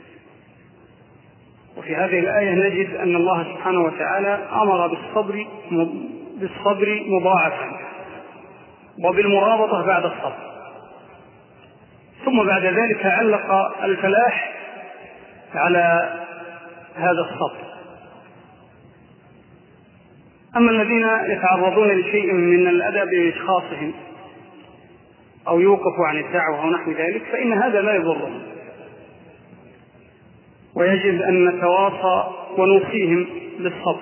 وفي هذه الآية نجد أن الله سبحانه وتعالى أمر بالصبر بالصبر مضاعفا وبالمرابطة بعد الصبر، ثم بعد ذلك علق الفلاح على هذا الصبر. أما الذين يتعرضون لشيء من الأذى بإشخاصهم أو يوقفوا عن الدعوة أو نحو ذلك فإن هذا لا يضرهم، ويجب أن نتواصى ونوصيهم بالصبر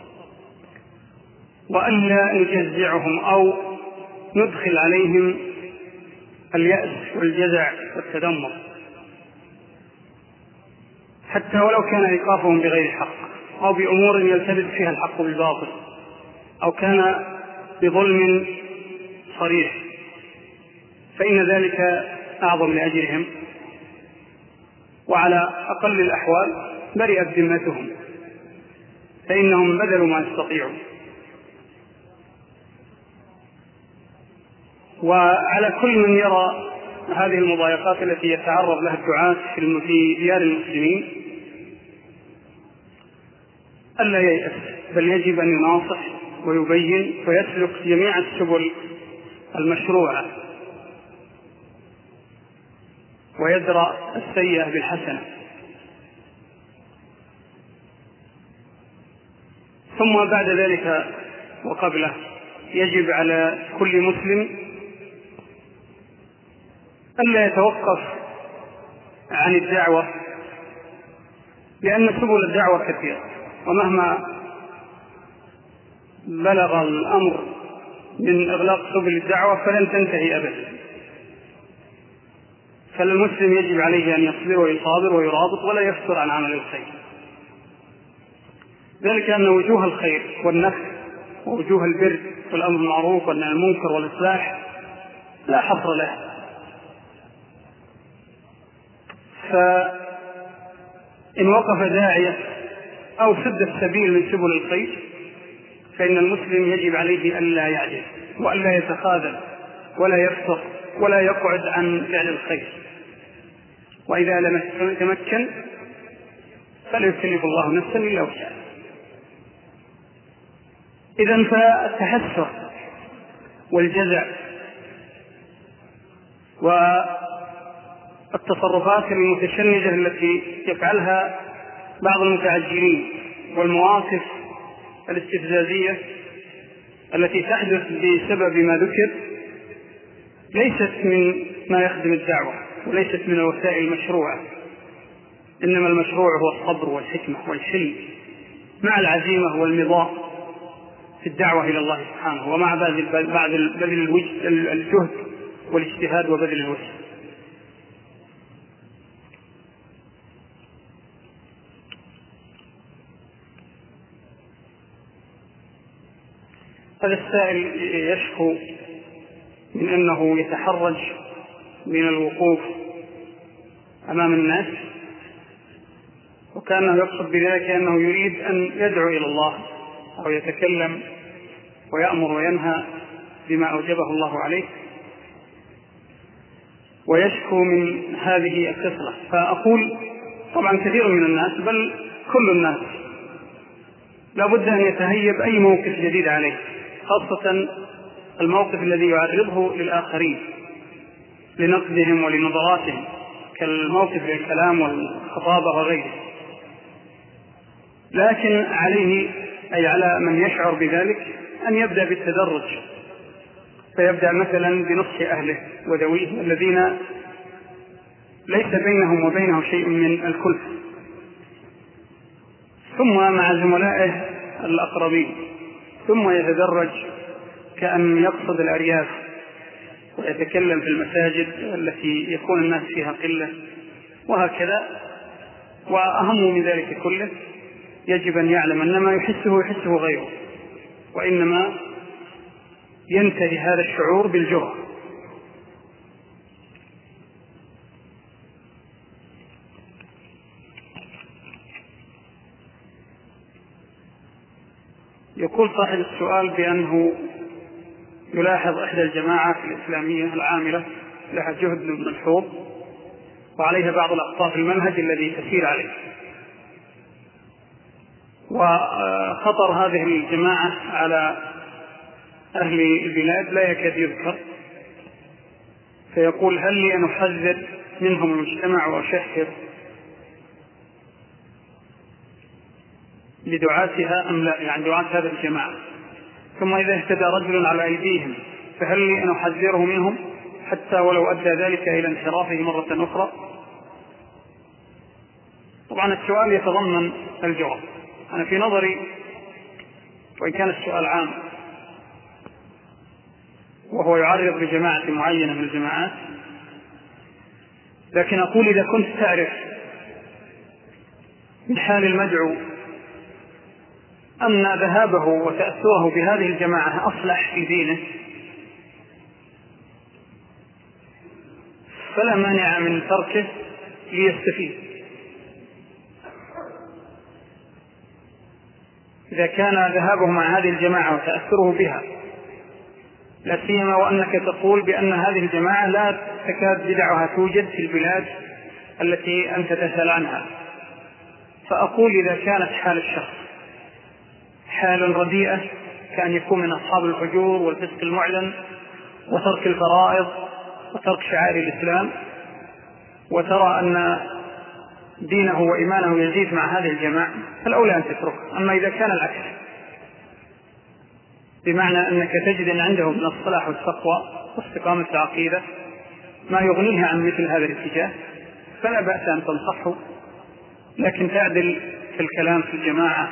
وألا نجزعهم أو ندخل عليهم اليأس والجزع والتدمر، حتى ولو كان إيقافهم بغير حق أو بأمور يلتبس فيها الحق بالباطل أو كان بظلم صريح، فإن ذلك أعظم لأجرهم وعلى أقل الأحوال برئت ذمتهم، فإنهم بذلوا ما يستطيعون. وعلى كل من يرى هذه المضايقات التي يتعرض لها الدعاة في ديار المسلمين ألا ييأس، بل يجب أن يناصح ويبين ويسلك جميع السبل المشروعة ويدرأ السيئة بالحسنة. ثم بعد ذلك وقبله يجب على كل مسلم ألا يتوقف عن الدعوة، لأن سبل الدعوة كثيرة، ومهما بلغ الأمر من إغلاق سبل الدعوة فلن تنتهي أبدا. فالمسلم يجب عليه أن يصبر ويصابر ويرابط ولا يفتر عن عمل الخير، ذلك أن وجوه الخير والنفع ووجوه البر والأمر بالمعروف والنهي عن المنكر والإصلاح لا حصر له. فإن وقف داعية أو سد السبيل من سبل الخير فإن المسلم يجب عليه ألا يعجز وألا يتخاذل ولا يفتر ولا يقعد عن فعل الخير، وإذا لم يتمكن فلا يكلف الله نفسا إلا وسعها. إذن فالتحسر والجزع والتصرفات المتشنجة التي يفعلها بعض المتعجلين والمواقف الاستفزازية التي تحدث بسبب ما ذكر ليست من ما يخدم الدعوة وليست من الوسائل المشروعة، إنما المشروع هو الصبر والحكمة والحلم مع العزيمة والمضاء في الدعوة إلى الله سبحانه، ومع بذل الجهد والاجتهاد وبذل الوسع. هذا السائل يشكو من أنه يتحرج من الوقوف أمام الناس، وكأنه يقصد بذلك أنه يريد أن يدعو إلى الله أو يتكلم ويأمر وينهى بما أوجبه الله عليه، ويشكو من هذه الخصلة. فأقول طبعا كثير من الناس بل كل الناس لا بد أن يتهيب أي موقف جديد عليه، خاصة الموقف الذي يعرضه للآخرين لنقدهم ولنظراتهم كالموقف للكلام والخطابة وغيره. لكن عليه أي على من يشعر بذلك أن يبدأ بالتدرج، فيبدأ مثلا بنصح أهله وذويه الذين ليس بينهم وبينه شيء من الكلف، ثم مع زملائه الأقربين، ثم يتدرج كأن يقصد الأرياف ويتكلم في المساجد التي يكون الناس فيها قلة، وهكذا. وأهم من ذلك كله يجب أن يعلم أن ما يحسه يحسه غيره، وإنما ينتهي هذا الشعور بالجرأة. يقول صاحب السؤال بأنه يلاحظ إحدى الجماعات الإسلامية العاملة لها جهد ملحوظ وعليها بعض الأخطاء في المنهج الذي تسير عليه، وخطر هذه الجماعة على أهل البلاد لا يكاد يذكر. فيقول هل لي أن أحذر منهم المجتمع وأشهر لدعاتها أم لا، يعني دعاة هذه الجماعة، ثم إذا اهتدى رجل على أيديهم فهل لي أن أحذره منهم حتى ولو أدى ذلك إلى انحرافه مرة أخرى؟ طبعا السؤال يتضمن الجواب. أنا في نظري وإن كان السؤال عام وهو يعرض لجماعة معينة من الجماعات، لكن أقول إذا كنت تعرف من حال المدعو أن ذهابه وتأثره بهذه الجماعة أصلح في دينه فلا مانع من تركه ليستفيد، إذا كان ذهابه مع هذه الجماعة وتأثره بها، لا سيما وأنك تقول بأن هذه الجماعة لا تكاد بدعها توجد في البلاد التي أنت تسأل عنها، فأقول إذا كانت حال الشخص حال رديئة كأن يكون من أصحاب الفجور والفسق المعلن وترك الفرائض وترك شعائر الإسلام، وترى أن دينه وإيمانه يزيد مع هذه الجماعة، فالأولى أن تتركه. أما إذا كان العكس، بمعنى أنك تجد أن عنده من الصلاح والتقوى واستقامة العقيدة ما يغنيه عن مثل هذا الاتجاه، فلا بأس أن تنصحه، لكن تعدل في الكلام في الجماعة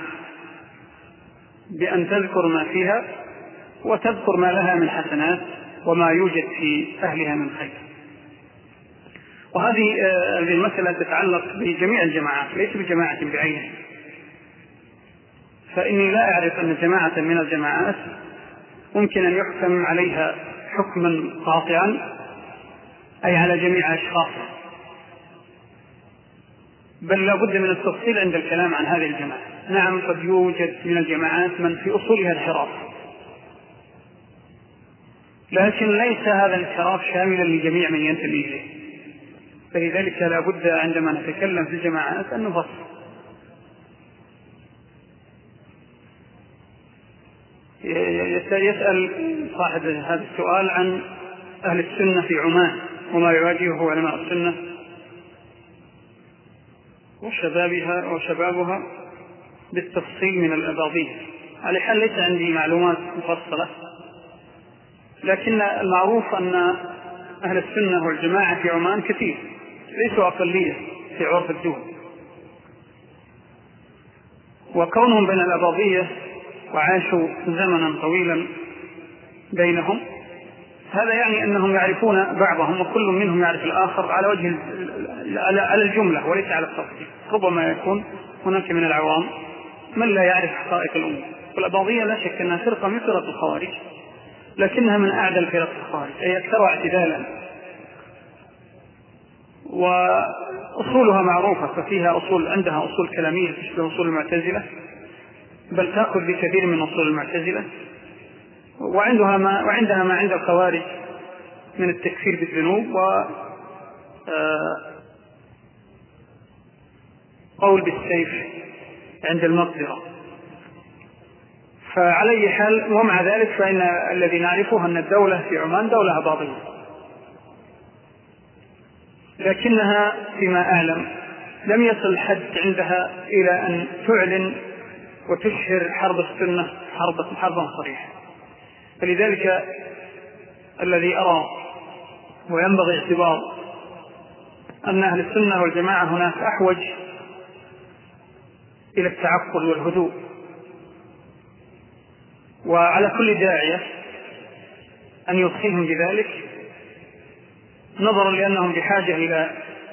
بأن تذكر ما فيها وتذكر ما لها من حسنات وما يوجد في أهلها من خير. وهذه المسألة تتعلق بجميع الجماعات ليس بجماعة بعينها، فإني لا أعرف أن جماعة من الجماعات ممكن أن يحكم عليها حكما قاطعا أي على جميع أشخاصها، بل لا بد من التفصيل عند الكلام عن هذه الجماعة. نعم، قد يوجد من الجماعات من في أصولها انحراف، لكن ليس هذا الانحراف شاملا لجميع من ينتمي إليه، فلذلك لا بد عندما نتكلم في الجماعات أن نفصل. يسأل صاحب هذا السؤال عن أهل السنة في عمان وما يواجهه علماء السنة وشبابها وشبابها بالتفصيل من الأباضية. على حال ليس عندي معلومات مفصلة، لكن المعروف أن أهل السنة والجماعة في عمان كثير، ليسوا أقلية في عرف الدول، وكونهم بين الأباضية وعاشوا زمنا طويلا بينهم هذا يعني أنهم يعرفون بعضهم وكل منهم يعرف الآخر على وجه على الجملة وليس على التفصيل. ربما يكون هناك من العوام من لا يعرف حقائق الأمور. والأباضية لا شك أنها فرقة من فرق الخوارج، لكنها من أعدى فرق الخوارج، أي أكثر اعتدالا، وأصولها معروفة، ففيها أصول، عندها أصول كلامية تشبه أصول المعتزلة، بل تأخذ بكثير من أصول المعتزلة، وعندها ما وعندها ما عند الخوارج من التكفير بالذنوب وقول بالسيف عند المقدرة. فعلى أي حال، ومع ذلك فإن الذي نعرفه أن الدولة في عمان دولة أباضية، لكنها فيما أعلم لم يصل الحد عندها إلى أن تعلن وتشهر حرب السنة حرب حربا صريحة. فلذلك الذي أرى وينبغي اعتبار أن أهل السنة والجماعة هناك أحوج إلى التعقل والهدوء، وعلى كل داعية أن يوصيهم بذلك، نظرا لأنهم بحاجة إلى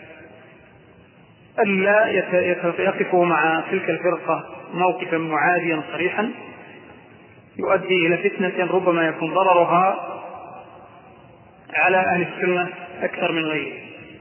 ألا يقفوا مع تلك الفرقة موقفا معاديا صريحا يؤدي إلى فتنة ربما يكون ضررها على أهل السنة أكثر من غيره.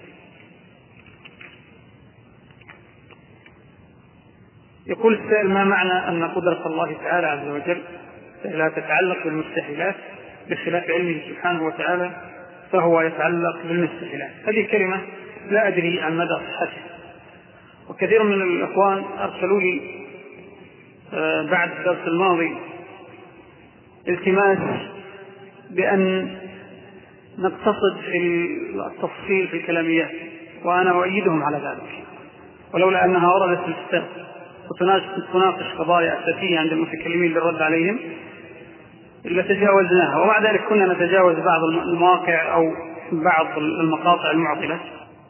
يقول السائل: ما معنى أن قدرة الله تعالى عز وجل لا تتعلق بالمستحيلات بخلاف علمه سبحانه وتعالى فهو يتعلق بالمستحيلات؟ هذه كلمة لا أدري عن مدى صحتها، وكثير من الأخوان أرسلوا لي بعد الدرس الماضي التماس بأن نقتصد في التفصيل في الكلاميات، وأنا أؤيدهم على ذلك، ولولا أنها وردت في الكتاب وتناقش قضايا أساسية عند المتكلمين للرد عليهم إلا تجاوزناها. ومع ذلك كنا نتجاوز بعض المواقع أو بعض المقاطع المعضلة،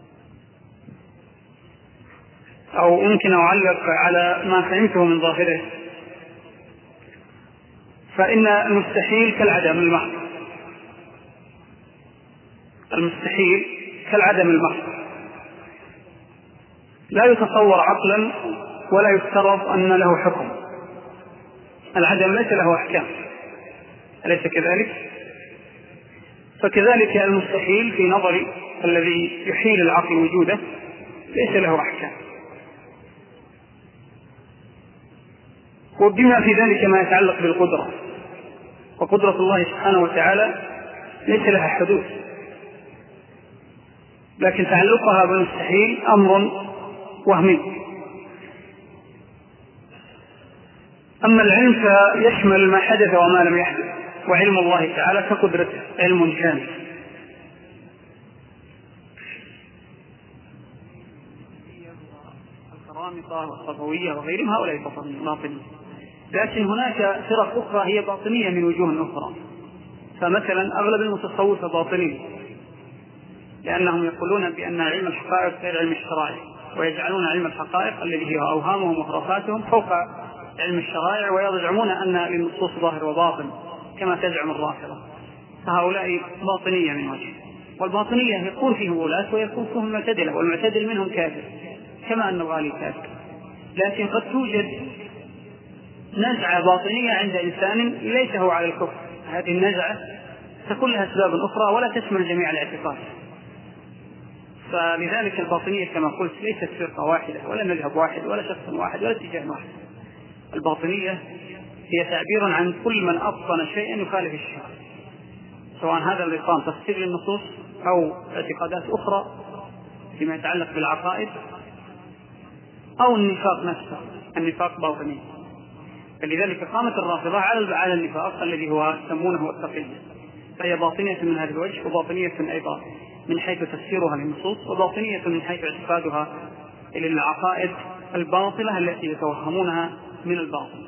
أو ممكن أعلق على ما فهمته من ظاهره. فإن المستحيل كالعدم المحض، المستحيل كالعدم المحض، لا يتصور عقلا ولا يفترض أن له حكم. العدم ليس له أحكام، أليس كذلك؟ فكذلك المستحيل في نظري الذي يحيل العقل وجوده ليس له أحكام. وبما في ذلك ما يتعلق بالقدرة، وقدرة الله سبحانه وتعالى ليس لها حدود، لكن تعلقها بالمستحيل أمر وهمي. أما العلم فيشمل ما حدث وما لم يحدث، وعلم الله تعالى كقدرته علم شامل. القرامطة والصفوية وغيرهم هؤلاء باطنية، لكن هناك فرق أخرى هي باطنية من وجوه أخرى. فمثلا أغلب المتصوفة باطنية، لأنهم يقولون بأن علم الحقائق غير علم الشرائع، ويجعلون علم الحقائق الذي هو أوهامهم وخرافاتهم فوق علم الشرائع، ويزعمون أن للنصوص ظاهر وباطن كما تزعم الرافضة. فهؤلاء باطنية من وجه، والباطنية يكون فيهم ولاة ويكون فيهم المعتدلة، والمعتدل منهم كافر كما أن الغالي كافر. لكن قد توجد نزعة باطنية عند إنسان ليس هو على الكفر، هذه النزعة تكون لها أسباب أخرى ولا تشمل جميع الاعتقاد. فلذلك الباطنية كما قلت ليست فرقة واحدة ولا مذهب واحد ولا شخص واحد ولا اتجاه واحد. الباطنية هي تعبير عن كل من أبطن شيئا يخالف الشرع، سواء هذا الإبطان تفسير للنصوص أو اعتقادات أخرى فيما يتعلق بالعقائد أو النفاق نفسه، النفاق باطني. فلذلك قامت الرافضة على النفاق الذي هو يسمونه التقي، فهي باطنية من هذا الوجه، وباطنية أيضا من حيث تفسيرها للنصوص، وباطنية من حيث اعتقادها إلى العقائد الباطلة التي يتوهمونها من الباطل.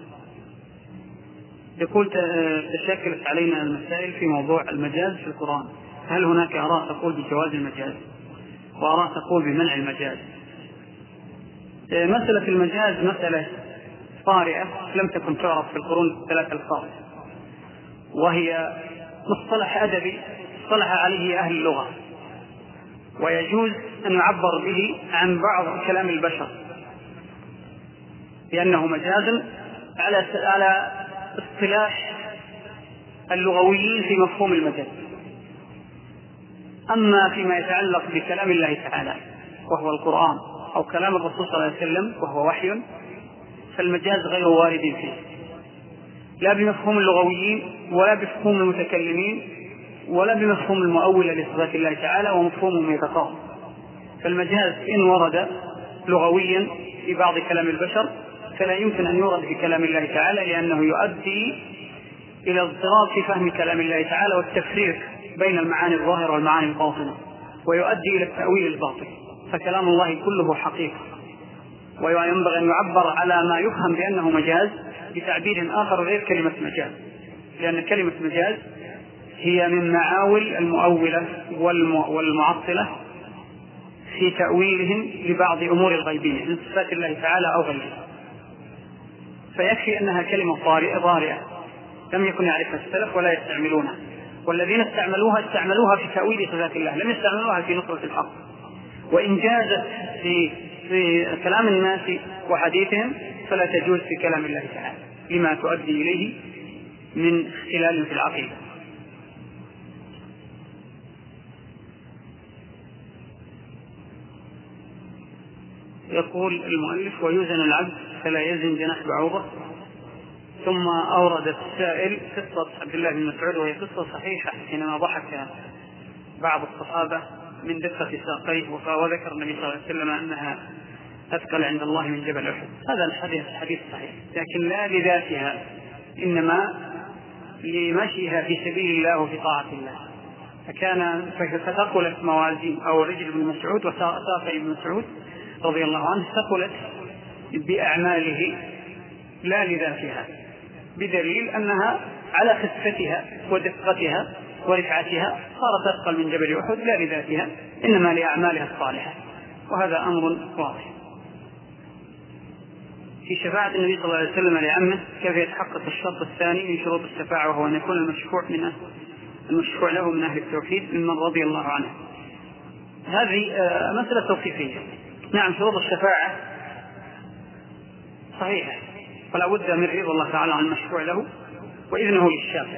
يقول تشكلت علينا المسائل في موضوع المجاز في القرآن، هل هناك آراء تقول بجواز المجاز وآراء تقول بمنع المجاز؟ مسألة المجاز مسألة طارئة لم تكن تعرف في القرون الثلاثة الفاضلة، وهي مصطلح أدبي اصطلح عليه أهل اللغة، ويجوز أن يعبر به عن بعض كلام البشر لأنه مجاز على على اصطلاح اللغويين في مفهوم المجاز. أما فيما يتعلق بكلام الله تعالى وهو القرآن أو كلام الرسول صلى الله عليه وسلم وهو وحي، فالمجاز غير وارد فيه، لا بمفهوم اللغويين ولا بمفهوم المتكلمين ولا بمفهوم المؤولة لصفات الله تعالى ومفهومهم يتقاطع. فالمجاز إن ورد لغويا في بعض كلام البشر فلا يمكن أن يورد في كلام الله تعالى، لأنه يؤدي إلى اضطراب في فهم كلام الله تعالى والتفريق بين المعاني الظاهرة والمعاني الباطنة، ويؤدي إلى التأويل الباطل. فكلام الله كله حقيقة، وينبغي أن يعبر على ما يفهم بأنه مجاز بتعبير آخر غير كلمة مجاز، لأن كلمة مجاز هي من معاول المؤولة والمعطلة في تأويلهم لبعض أمور الغيبية من صفات الله تعالى أو غيره. فيكفي أنها كلمة ضارئة لم يكن يعرفها السلف ولا يستعملونها، والذين استعملوها استعملوها في تأويل صفات الله، لم يستعملوها في نصرة الحق. وإن جازت في, في كلام الناس وحديثهم فلا تجوز في كلام الله تعالى لما تؤدي إليه من اختلال في العقيدة. يقول المؤلف: ويوزن العبد فلا يزن جناح بعوضة. ثم أورد السائل قصة عبد الله بن مسعود، وهي قصة صحيحة حينما ضحك بعض الصحابة من دقة ساقيه، وذكر النبي صلى الله عليه وسلم أنها أثقل عند الله من جبل أحد. هذا الحديث حديث صحيح، لكن لا لذاتها، إنما لمشيها في سبيل الله وفي طاعة الله. فكان فتقلت موازين أو رجل ابن مسعود وساقي ابن مسعود رضي الله عنه ثقلت بأعماله لا لذاتها، بدليل أنها على خفتها ودقتها ورفعتها صارت أثقل من جبل أحد لا لذاتها، إنما لأعمالها الصالحة. وهذا أمر واضح. في شفاعة النبي صلى الله عليه وسلم لعمه كيف يتحقق الشرط الثاني من شروط الشفاعة، وهو أن يكون المشفوع منه المشفوع له من أهل التوحيد ممن رضي الله عنه. هذه مسألة توقيفية. نعم، شروط الشفاعة صحيحة، فلا بد من رضا الله تعالى عن المشفوع له وإذنه للشافع.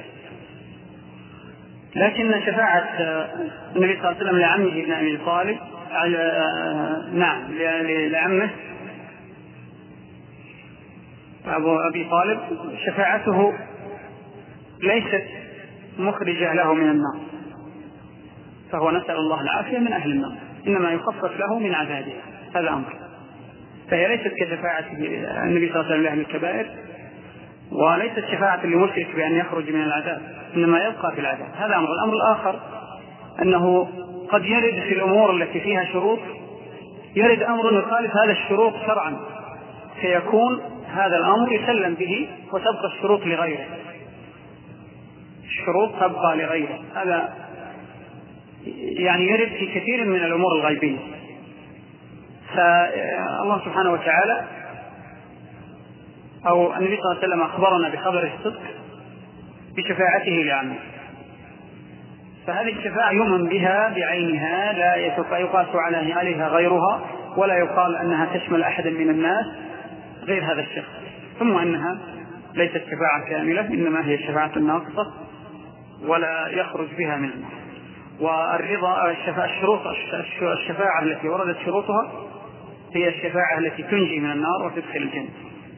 لكن شفاعة النبي صلى الله عليه وسلم لعمه ابن أبي طالب على نعم لعمه أبو أبي طالب شفاعته ليست مخرجة له من النار، فهو نسأل الله العافية من أهل النار، إنما يخفف له من عذابها، هذا أمر. فهي ليست كشفاعة النبي صلى الله عليه وسلم لأهل الكبائر، وليست شفاعة لمشرك بأن يخرج من العذاب، إنما يبقى في العذاب، هذا أمر. الأمر الآخر أنه قد يرد في الأمور التي فيها شروط، يرد أمر يخالف هذا الشروط شرعا، فيكون هذا الأمر يسلم به وتبقى الشروط لغيره، الشروط تبقى لغيره. هذا يعني يرد في كثير من الأمور الغيبية. فالله سبحانه وتعالى أو النبي صلى الله عليه وسلم أخبرنا بخبر الصدق بشفاعته لعمه، فهذه الشفاعة يؤمن بها بعينها، لا يقاس عليها غيرها، ولا يقال أنها تشمل أحدا من الناس غير هذا الشخص، ثم أنها ليست شفاعة كاملة، إنما هي شفاعة ناقصة ولا يخرج بها من النار. والرضا الشروط الشفاعة التي وردت شروطها هي الشفاعة التي تنجي من النار وتدخل الجنة.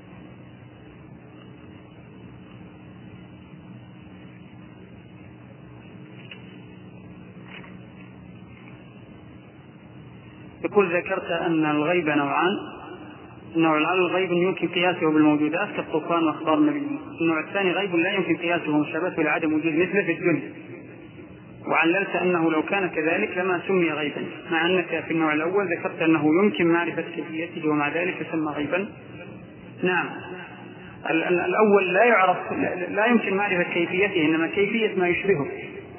يقول ذكرت أن الغيب نوعان، النوع الأول غيب يمكن قياسه بالموجودات كالطوفان وأخبار النبي، النوع الثاني غيب لا يمكن قياسه ومشابهته لعدم وجود مثله في الدنيا، وعللت أنه لو كان كذلك لما سمي غيبا، مع أنك في النوع الأول ذكرت أنه يمكن معرفة كيفيته ومع ذلك يسمى غيبا. نعم، الأول لا يعرف، لا يمكن معرفة كيفيته، إنما كيفية ما يشبهه.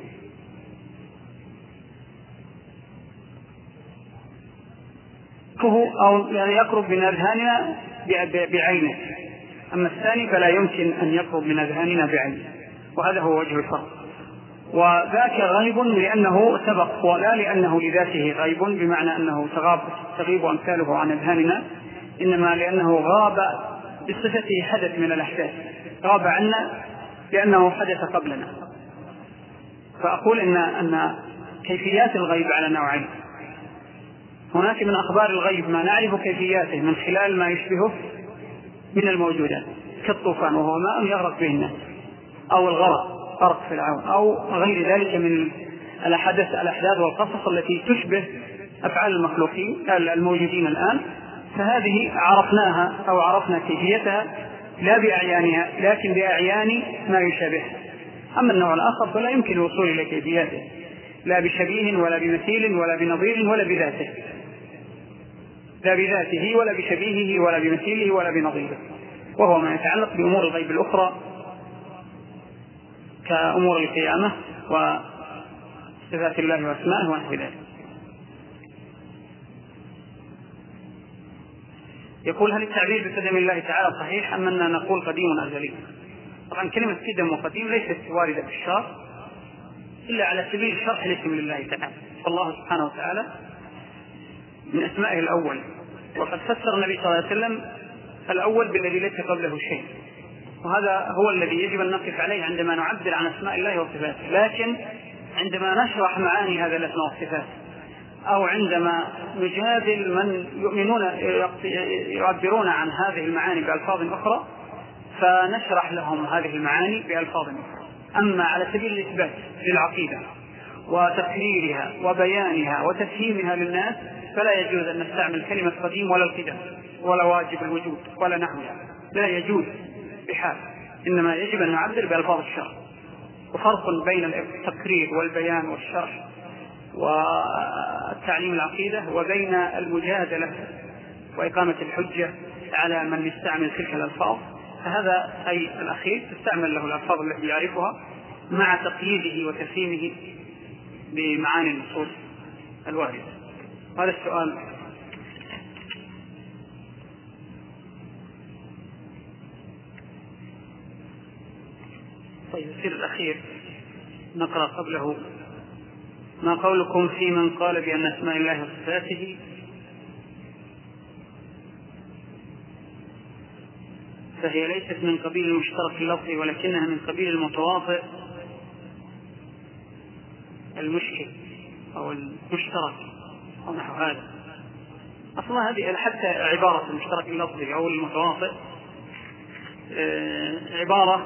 أو يعني يقرب من أذهاننا بعينه، أما الثاني فلا يمكن أن يقرب من أذهاننا بعينه، وهذا هو وجه الفرق. وذاك غيب لأنه سبق، ولا لأنه لذاته غيب بمعنى أنه تغاب تغيب أمثاله عن أذهاننا، إنما لأنه غاب بصفته حدث من الأحداث، غاب عنا لأنه حدث قبلنا. فأقول إن أن كيفيات الغيب على نوعين، هناك من أخبار الغيب ما نعرف كيفياته من خلال ما يشبهه من الموجودات كالطوفان وهو ماء يغرق به الناس، أو الغرق غرق فرعون، أو غير ذلك من الأحداث الأحداث والقصص التي تشبه أفعال المخلوقين الموجودين الآن، فهذه عرفناها أو عرفنا كيفيتها لا بأعيانها لكن بأعيان ما يشابهها. أما النوع الآخر فلا يمكن الوصول إلى كيفياته لا بشبيه ولا بمثيل ولا بنظير ولا بذاته، لا بذاته ولا بشبيهه ولا بمثيله ولا بنظيره، وهو ما يتعلق بأمور الغيب الأخرى كأمور القيامة وصفات الله وأسمائه ونحو ذلك. يقول هل التعبير بقدم الله تعالى صحيح أم أننا نقول قديم أزلي؟ طبعا كلمة قدم وقديم ليست واردة في الشرع إلا على سبيل الشرح لاسم الله تعالى، فالله سبحانه وتعالى من أسمائه الأول، وقد فسر النبي صلى الله عليه وسلم الأول بالذي ليس قبله شيء، وهذا هو الذي يجب أن نقف عليه عندما نعبر عن أسماء الله وصفاته. لكن عندما نشرح معاني هذا الاسم والصفات أو عندما نجادل من يؤمنون يعبرون عن هذه المعاني بألفاظ أخرى فنشرح لهم هذه المعاني بألفاظ أخرى. أما على سبيل الإثبات للعقيدة وتقريرها وبيانها وتفهيمها للناس فلا يجوز أن نستعمل كلمة قديم ولا القدم ولا واجب الوجود ولا نحوها، لا يجوز بحال، إنما يجب أن نعبر بألفاظ الشرع. وفرق بين التقرير والبيان والشرح والتعليم العقيدة وبين المجادلة وإقامة الحجة على من يستعمل تلك الألفاظ، فهذا أي الأخير تستعمل له الألفاظ التي يعرفها مع تقييده وتفهيمه بمعاني النصوص الواردة. هذا السؤال. طيب السر الأخير نقرأ قبله: ما قولكم في من قال بأن أسماء الله وصفاته فهي ليست من قبيل المشترك اللفظي ولكنها من قبيل المتواطئ المشكل أو المشترك أو نحو هذا؟ أصلا هذه حتى عبارة المشترك اللفظي أو المتواطئ عبارة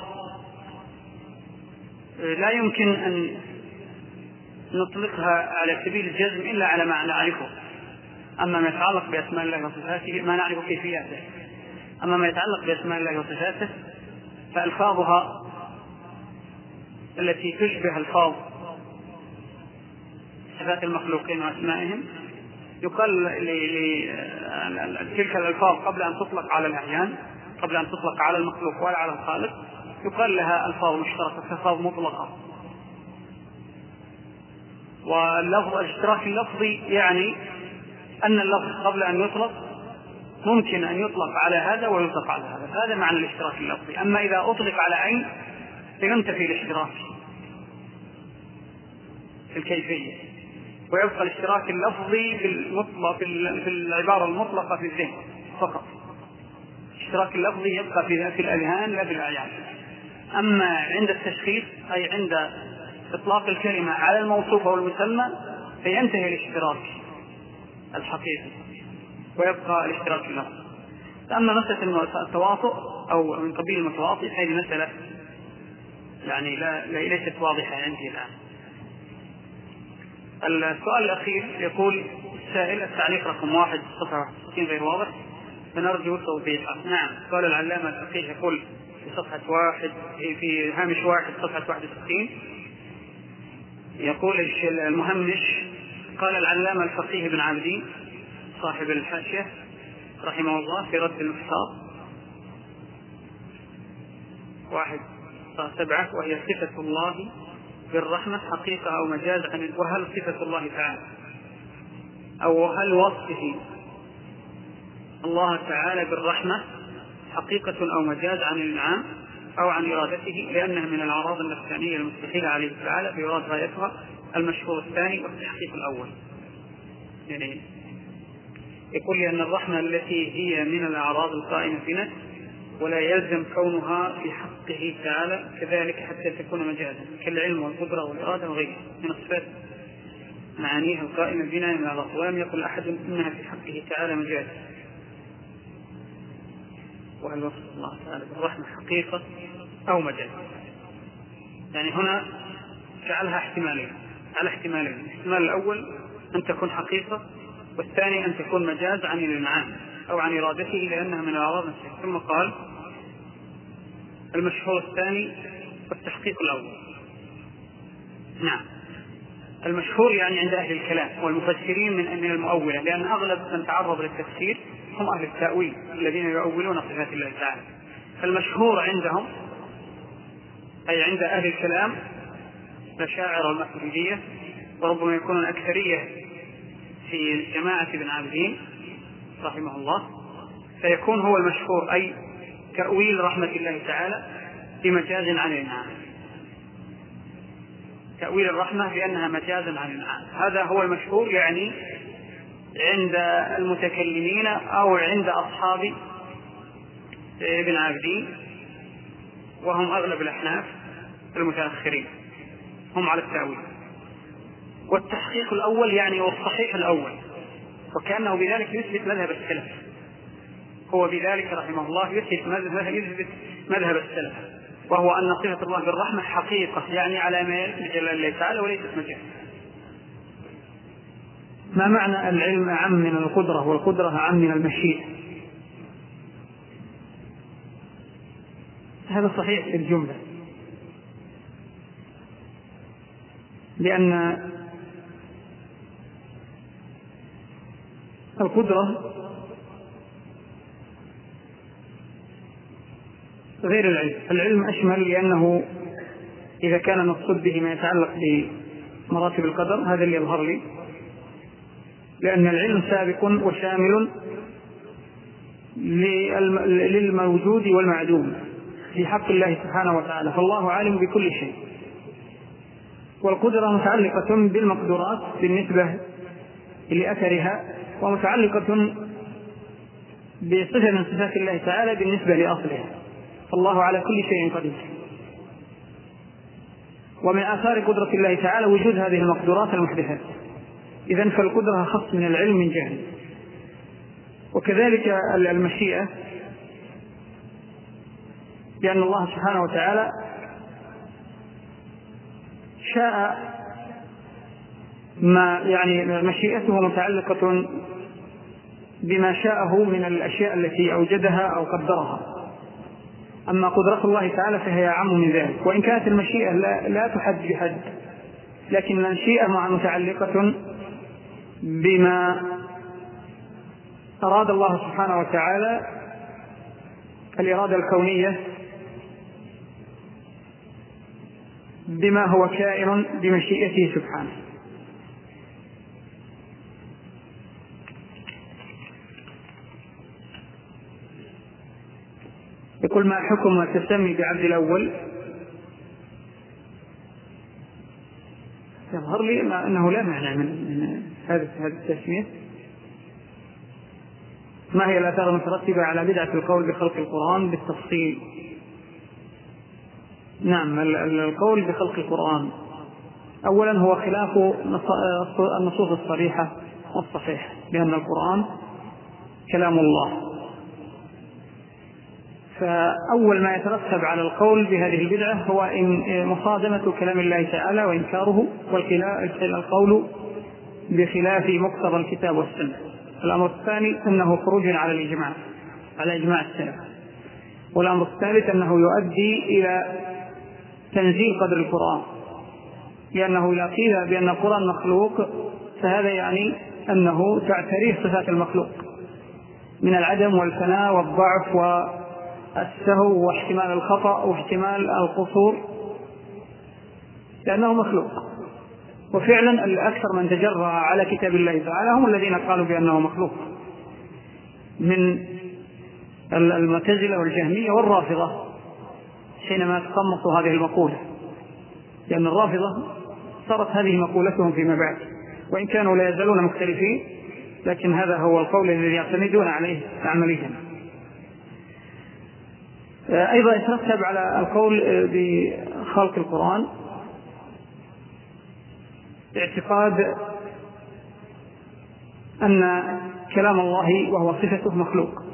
لا يمكن أن نطلقها على سبيل الجزم إلا على ما نعرفه. أما ما يتعلق بأسماء الله وصفاته ما نعرف كيفياته. أما ما يتعلق بأسماء الله وصفاته فألفاظها التي تشبه ألفاظ صفات المخلوقين وأسمائهم يقال تلك الألفاظ قبل أن تطلق على الأعيان، قبل أن تطلق على المخلوق ولا على الخالق، يقال لها ألفاظ مشتركة، ألفاظ مطلقة. واللفظ الاشتراك اللفظي يعني أن اللفظ قبل أن يطلق ممكن أن يطلق على هذا ويطلق على هذا، هذا معنى الاشتراك اللفظي. أما إذا أطلق على عين فينتفي الاشتراك في الكيفية، ويبقى الاشتراك اللفظي في العبارة المطلقة في الذهن فقط. الاشتراك اللفظي يبقى في الأذهان لا في الأعيان. أما عند التشخيص أي عند إطلاق الكلمة على الموصوف والمسمى فينتهي الاشتراك الحقيقي ويبقى الاشتراك اللفظي. أما مسألة التواطؤ أو من قبيل المتواطئ هذه مسألة يعني لا ليست واضحة عندي الآن. السؤال الأخير يقول السائل التعليق رقم واحد صفحة ستين غير واضح فنرجو توضيحه. نعم، قال العلامة الفقيه يقول في صفحة واحد في هامش واحد صفحة واحد وستين يقول المهمش قال العلامة الفقيه بن عابدين صاحب الحاشية رحمه الله في رد المحصار واحد سبعة وهي صفة الله بالرحمة حقيقة أو مجاز عن وهل صفة الله تعالى أو هل وصفه الله تعالى بالرحمة حقيقة أو مجاز عن الإنعام أو عن إرادته لأنها من الأعراض النفسانية المستحيلة عليه تعالى فيراد غايتها المشهور الثاني والتحقيق الأول. يعني يقول لأن الرحمة التي هي من الأعراض القائمة بنا ولا يلزم كونها في حقه تعالى كذلك حتى تكون مجازا كالعلم والقدرة والإرادة وغيرها من الصفات معانيها القائمة بنا من الأعراض، ولم يقل أحد إنها في حقه تعالى مجازا. وهل وصف الله تعالى بالرحمة حقيقة أو مجاز؟ يعني هنا جعلها احتمالين على احتمالين، الاحتمال الأول أن تكون حقيقة والثاني أن تكون مجاز عن الإنعام أو عن إرادته لأنها من الأعراض النفسية. ثم قال المشهور الثاني والتحقيق الأول. نعم، المشهور يعني عند أهل الكلام والمفسرين من من المؤولة، لأن أغلب من تعرض للتفسير هم أهل التأويل الذين يؤولون صفات الله تعالى. فالمشهور عندهم أي عند أهل الكلام الأشاعرة والماتريدية وربما يكون الأكثرية في جماعة ابن عابدين رحمه الله، فيكون هو المشهور أي تأويل رحمة الله تعالى بمجاز عن الإنعام، تأويل الرحمة لأنها مجاز عن الإنعام، هذا هو المشهور يعني عند المتكلمين أو عند أصحاب ابن عابدين وهم أغلب الأحناف المتأخرين هم على التأويل. والتحقيق الأول يعني والصحيح الأول، وكأنه بذلك يثبت مذهب السلف، هو بذلك رحمه الله يثبت مذهب, يثبت مذهب السلف، وهو أن صفة الله بالرحمة حقيقة يعني على ما يليق بجلال الله تعالى وليست مجاز. ما معنى العلم أعم من القدرة والقدرة أعم من المشيئة؟ هذا صحيح في الجملة، لأن القدرة غير العلم. العلم أشمل لأنه إذا كان المقصود به ما يتعلق بمراتب القدر هذا اللي يظهر لي، لأن العلم سابق وشامل للموجود والمعدوم في حق الله سبحانه وتعالى، فالله عالم بكل شيء. والقدرة متعلقة بالمقدورات بالنسبة لأثرها، ومتعلقة بصفة من صفات الله تعالى بالنسبة لأصلها، فالله على كل شيء قدير. ومن آثار قدرة الله تعالى وجود هذه المقدورات المحدثات، إذن فالقدرة خص من العلم من جهة. وكذلك المشيئة لأن الله سبحانه وتعالى شاء ما يعني مشيئته متعلقة بما شاءه من الأشياء التي أوجدها أو قدرها. أما قدرة الله تعالى فهي أعم من ذلك، وإن كانت المشيئة لا, لا تحد بحد، لكن المشيئة متعلقة بما أراد الله سبحانه وتعالى، الإرادة الكونية، بما هو كائن بمشيئته سبحانه. يقول: ما حكم التسمي بعبد الأول؟ يظهر لي ما أنه لا معنى من هذه التسمية. ما هي الآثار المترتبة على بدعة القول بخلق القرآن بالتفصيل؟ نعم، القول بخلق القرآن أولا هو خلاف النصوص الصريحة والصحيحة، لأن القرآن كلام الله. فأول ما يترتب على القول بهذه البدعة هو إن مصادمة كلام الله تعالى وإنكاره، والقول بخلاف مقتضى الكتاب والسنة. الأمر الثاني أنه خروج على الإجماع على إجماع السلف. والأمر الثالث أنه يؤدي إلى تنزيل قدر القرآن، لأنه إذا قيل بأن القرآن مخلوق فهذا يعني أنه تعتريه صفات المخلوق من العدم والفناء والضعف والسهو واحتمال الخطأ واحتمال القصور، لأنه مخلوق. وفعلا الأكثر من تجرأ على كتاب الله تعالى هم الذين قالوا بأنه مخلوق، من المعتزلة والجهمية والرافضة، حينما تقمصوا هذه المقولة، لأن الرافضة صارت هذه مقولتهم فيما بعد، وإن كانوا لا يزالون مختلفين، لكن هذا هو القول الذي يعتمدون عليه عمليا. أيضا يترتب على القول بخلق القرآن اعتقاد أن كلام الله وهو صفته مخلوق،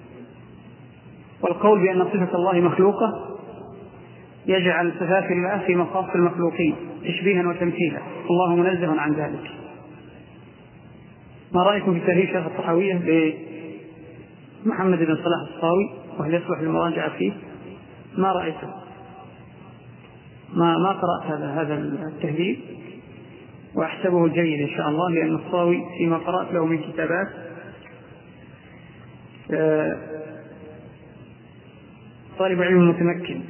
والقول بأن صفة الله مخلوقة يجعل صفات الله في مخاص المخلوقين تشبيها وتمثيلا، الله منزه عن ذلك. ما رأيكم في تهذيب شرح الطحاوية بمحمد بن صلاح الصاوي، وهل يصلح للمراجعة فيه؟ ما رأيته؟ ما ما قرأت هذا هذا التهذيب، وأحسبه جيد إن شاء الله، لأن الصاوي فيما قرأت له من كتابات طالب علم متمكن.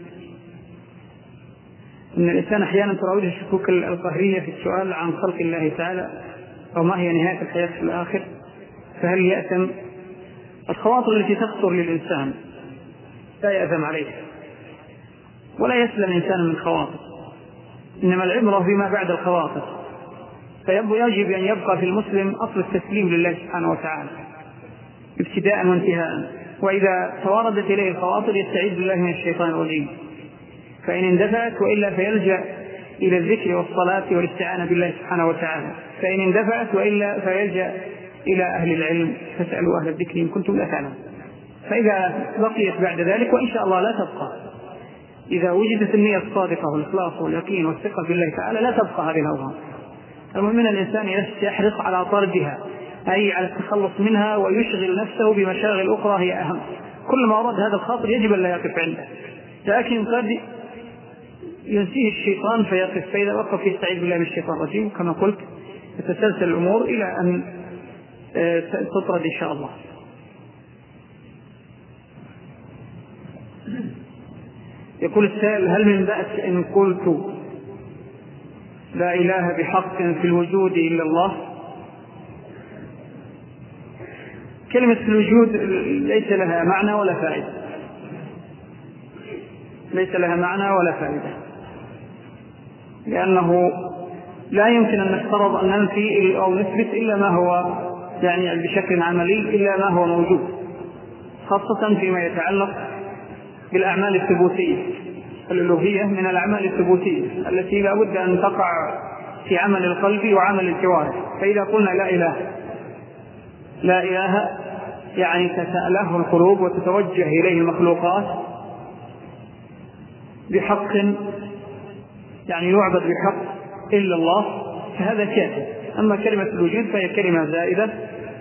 إن الإنسان أحيانا تراوده الشكوك القهرية في السؤال عن خلق الله تعالى، أو ما هي نهاية الحياة في الآخر، فهل يأثم؟ الخواطر التي تخطر للإنسان لا يأثم عليها، ولا يسلم الإنسان من خواطر، إنما العبرة فيما بعد الخواطر. فيجب أن يبقى في المسلم أصل التسليم لله سبحانه وتعالى ابتداء وانتهاء، وإذا تواردت إليه الخواطر يستعيذ بالله من الشيطان الرجيم، فإن اندفعت وإلا فيلجأ إلى الذكر والصلاة والاستعانة بالله سبحانه وتعالى، فإن اندفعت وإلا فيلجأ إلى أهل العلم، فاسألوا أهل الذكر إن كنتم لا تعلمون. فإذا بقيت بعد ذلك، وإن شاء الله لا تبقى، إذا وجدت النية الصادقة والإخلاص واليقين والثقة بالله تعالى لا تبقى هذه الأوهام. المهم أن الإنسان يحرص على طردها، أي على التخلص منها، ويشغل نفسه بمشاغل أخرى هي أهم. كل ما ورد هذا الخاطر يجب أن لا يقف عنده، لكن قد ينسيه الشيطان فيقف، فإذا وقف يستعيذ بالله من الشيطان الرجيم كما قلت، تتسلسل الأمور إلى أن تطرد إن شاء الله. يقول السائل: هل من بأس إن قلت لا إله بحق في الوجود إلا الله؟ كلمة في الوجود ليس لها معنى ولا فائدة، ليس لها معنى ولا فائدة، لأنه لا يمكن أن نفترض أن ننفي أو نثبت إلا ما هو يعني بشكل عملي، إلا ما هو موجود، خاصة فيما يتعلق بالأعمال الثبوتية. الألوهية من الأعمال الثبوتية التي لا بد أن تقع في عمل القلب وعمل الجوارح. فإذا قلنا لا إله لا إله يعني تتأله القلوب وتتوجه إليه المخلوقات، بحق يعني يعبد بحق إلا الله فهذا كافر. أما كلمة الوجود فهي كلمة زائدة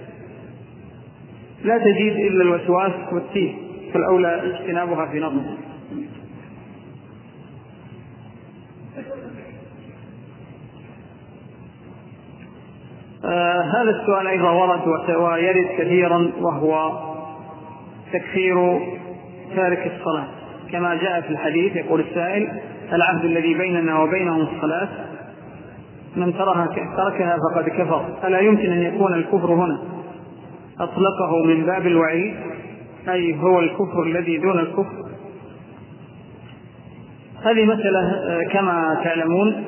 لا تزيد إلا الوسواس والتيه، فالأولى اجتنابها في نظر. آه هذا السؤال أيضا ورد ويرد كثيرا، وهو تكفير تارك الصلاة كما جاء في الحديث. يقول السائل: العهد الذي بيننا وبينهم الصلاة، من تركها فقد كفر. ألا يمكن أن يكون الكفر هنا أطلقه من باب الوعيد، أي هو الكفر الذي دون الكفر؟ هذه مسألة كما تعلمون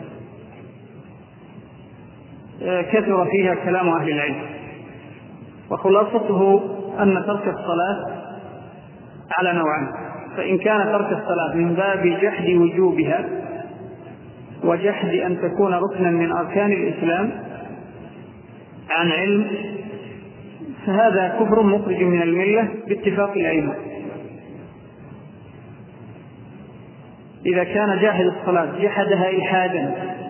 كثر فيها كلام أهل العلم، وخلاصته أن ترك الصلاة على نوعين: فإن كان ترك الصلاة من باب جحد وجوبها وجحد أن تكون ركنا من أركان الإسلام عن علم، فهذا كفر مخرج من الملة باتفاق الأئمة. إذا كان جاحد الصلاة جحدها إلحادا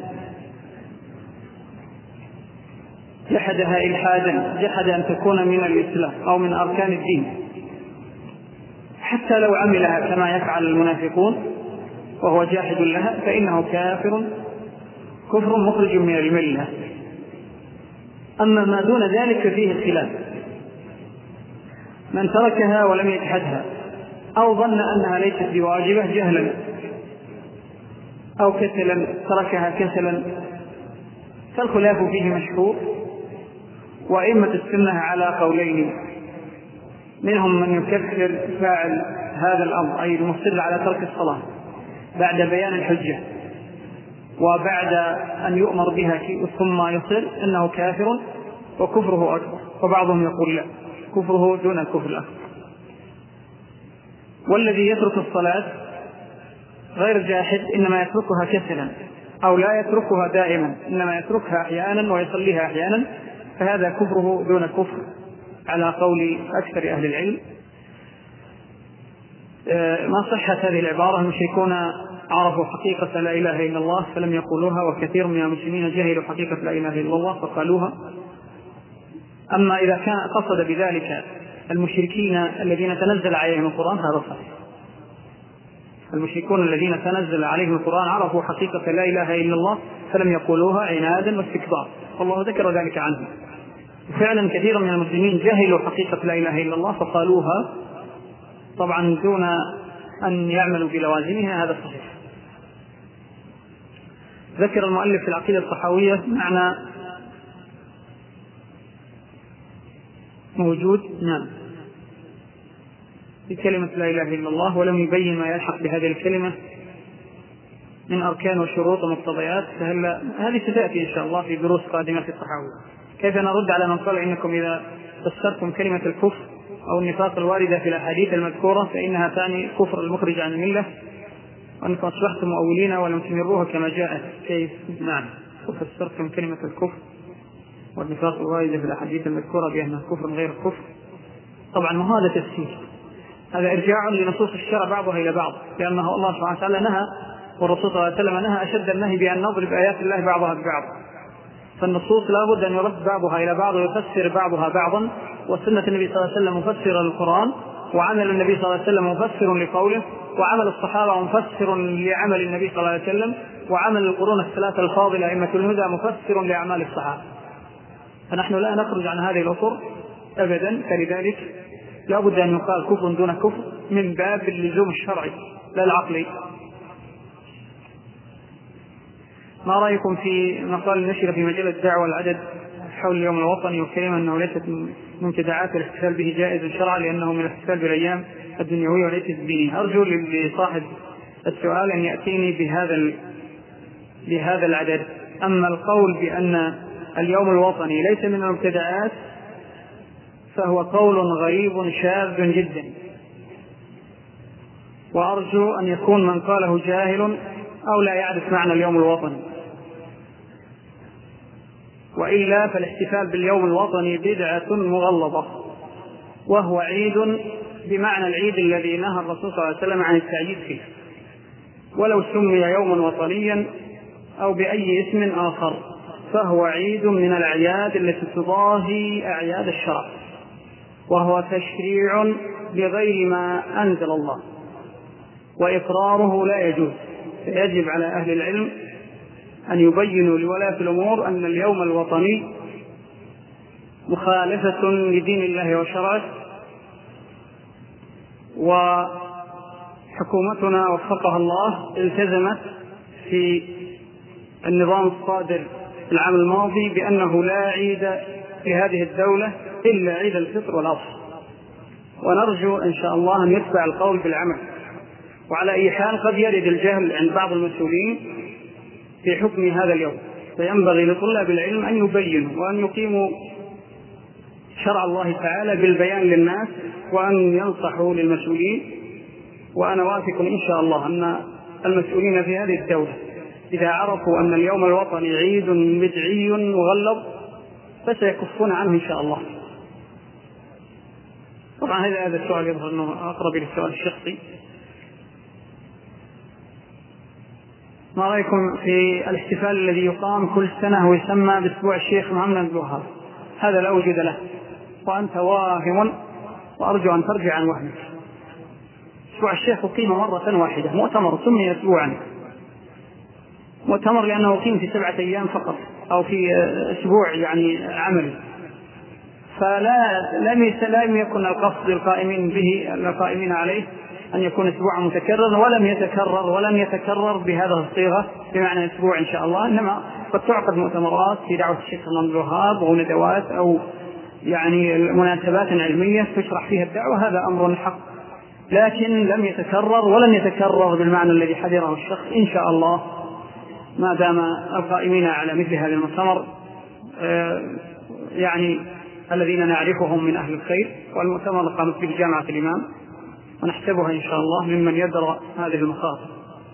جحدها إلحادا جحد أن تكون من الإسلام أو من أركان الدين، حتى لو عملها كما يفعل المنافقون وهو جاحد لها، فإنه كافر كفر مخرج من الملة. أما ما دون ذلك فيه الخلاف: من تركها ولم يجحدها أو ظن أنها ليست بواجبة جهلا أو كسلا تركها كسلا، فالخلاف فيه مشهور، وأئمة السنة على قولين: منهم من يكفر فاعل هذا الأمر أي المصر على ترك الصلاة بعد بيان الحجة وبعد أن يؤمر بها ثم يصر أنه كافر وكفره أكبر، وبعضهم يقول لا، كفره دون الكفر الأكبر. والذي يترك الصلاة غير جاحد إنما يتركها كسلا، أو لا يتركها دائما إنما يتركها أحيانا ويصليها أحيانا، فهذا كفره دون الكفر على قول أكثر أهل العلم. ما صحة هذه العبارة: المشركون عرفوا حقيقة لا إله إلا الله فلم يقولوها، وكثير من المسلمين جهلوا حقيقة لا إله إلا الله فقالوها. أما إذا كان قصد بذلك المشركين الذين تنزل عليهم القرآن هذا صحيح. المشركون الذين تنزل عليهم القرآن عرفوا حقيقة لا إله إلا الله فلم يقولوها عنادا واستكبارا، والله ذكر ذلك عنهم. وفعلا كثير من المسلمين جهلوا حقيقة لا إله إلا الله فقالوها طبعا دون أن يعملوا بلوازمها، هذا صحيح. ذكر المؤلف في العقيدة الطحاوية معنى موجود نعم بكلمة لا إله إلا الله، ولم يبين ما يلحق بهذه الكلمة من أركان وشروط ومقتضيات، فهل هذه ستأتي إن شاء الله في دروس قادمة في الطحاوية. كيف نرد على من قال إنكم إذا فسرتم كلمة الكفر أو النفاق الواردة في الأحاديث المذكورة فإنها تعني كفر المخرج عن الملة، وأنكم أصبحتم مؤولين ولم تمروها كما جاءت؟ كيف نعم فسرتم كلمة الكفر والنفاق الواردة في الأحاديث المذكورة بأنها كفر غير كفر؟ طبعا ما هذا تفسير، هذا إرجاع لنصوص الشرع بعضها إلى بعض، لأنه الله سبحانه وتعالى نهى والرسول صلى الله عليه وسلم نهى أشد النهي بأن نضرب آيات الله بعضها ببعض، فالنصوص لابد أن يرد بعضها إلى بعض ويفسر بعضها بعضا، وسنة النبي صلى الله عليه وسلم مفسر للقرآن، وعمل النبي صلى الله عليه وسلم مفسر لقوله، وعمل الصحابة مفسر لعمل النبي صلى الله عليه وسلم، وعمل القرون الثلاثة الفاضلة أئمة الهدى مفسر لأعمال الصحابة. فنحن لا نخرج عن هذه الأصول أبدا، فلذلك لا بد أن يقال كفر دون كفر من باب اللزوم الشرعي لا العقلي. ما رأيكم في مقال نشر في مجلة الدعوة العدد حول اليوم الوطني والكلمة أنه ليست من ابتداعات الاحتفال به جائز شرعا لأنه من الاحتفال بالأيام الدنيوية وليست الدينية؟ أرجو لصاحب السؤال أن يأتيني بهذا بهذا العدد. أما القول بأن اليوم الوطني ليس من الابتداعات فهو قول غريب شاذ جدا، وأرجو أن يكون من قاله جاهل أو لا يعرف معنى اليوم الوطني، وإلا فالاحتفال باليوم الوطني بدعة مغلظة، وهو عيد بمعنى العيد الذي نهى الرسول صلى الله عليه وسلم عن التعييد فيه، ولو سمي يوما وطنيا أو بأي اسم آخر فهو عيد من الأعياد التي تضاهي أعياد الشرع، وهو تشريع بغير ما أنزل الله، وإقراره لا يجوز. فيجب على أهل العلم أن يبينوا لولاة الأمور أن اليوم الوطني مخالفة لدين الله وشرعه، وحكومتنا وفقها الله التزمت في النظام الصادر العام الماضي بأنه لا عيد في هذه الدولة إلا عيد الفطر والأضحى، ونرجو إن شاء الله أن يتبع القول بالعمل. وعلى أي حال قد يرد الجهل عند بعض المسؤولين في حكم هذا اليوم، فينبغي لطلاب العلم أن يبينوا وأن يقيموا شرع الله تعالى بالبيان للناس، وأن ينصحوا للمسؤولين. وأنا واثق إن شاء الله أن المسؤولين في هذه الدولة إذا عرفوا أن اليوم الوطني عيد بدعي مغلظ فسيكفون عنه إن شاء الله. طبعا هذا السؤال يظهر أنه أقرب إلى السؤال الشخصي. ما رأيكم في الاحتفال الذي يقام كل سنة ويسمى بأسبوع الشيخ محمد بن وهاب؟ هذا لا وجود له، وأنت واهم، وأرجو أن ترجع عن وهمك. أسبوع الشيخ أقيم مرة واحدة، مؤتمر سمي أسبوعا، مؤتمر لأنه أقيم في سبعة أيام فقط أو في أسبوع يعني عملي، فلا لم يكن القصد القائمين به القائمين عليه أن يكون أسبوعا متكرر، ولم يتكرر ولم يتكرر بهذا الصيغة بمعنى أسبوع إن شاء الله. إنما قد تعقد مؤتمرات في دعوة الشيخ محمد بن وهاب أو ندوات أو يعني مناسبات علمية تشرح فيها الدعوة، هذا أمر حق، لكن لم يتكرر ولن يتكرر بالمعنى الذي حذره الشخص إن شاء الله، ما دام القائمين على مثل هذا المؤتمر يعني الذين نعرفهم من أهل الخير. والمؤتمر اللي قامت به جامعة الإمام، ونحسبها إن شاء الله ممن يدرى هذه المخاطر.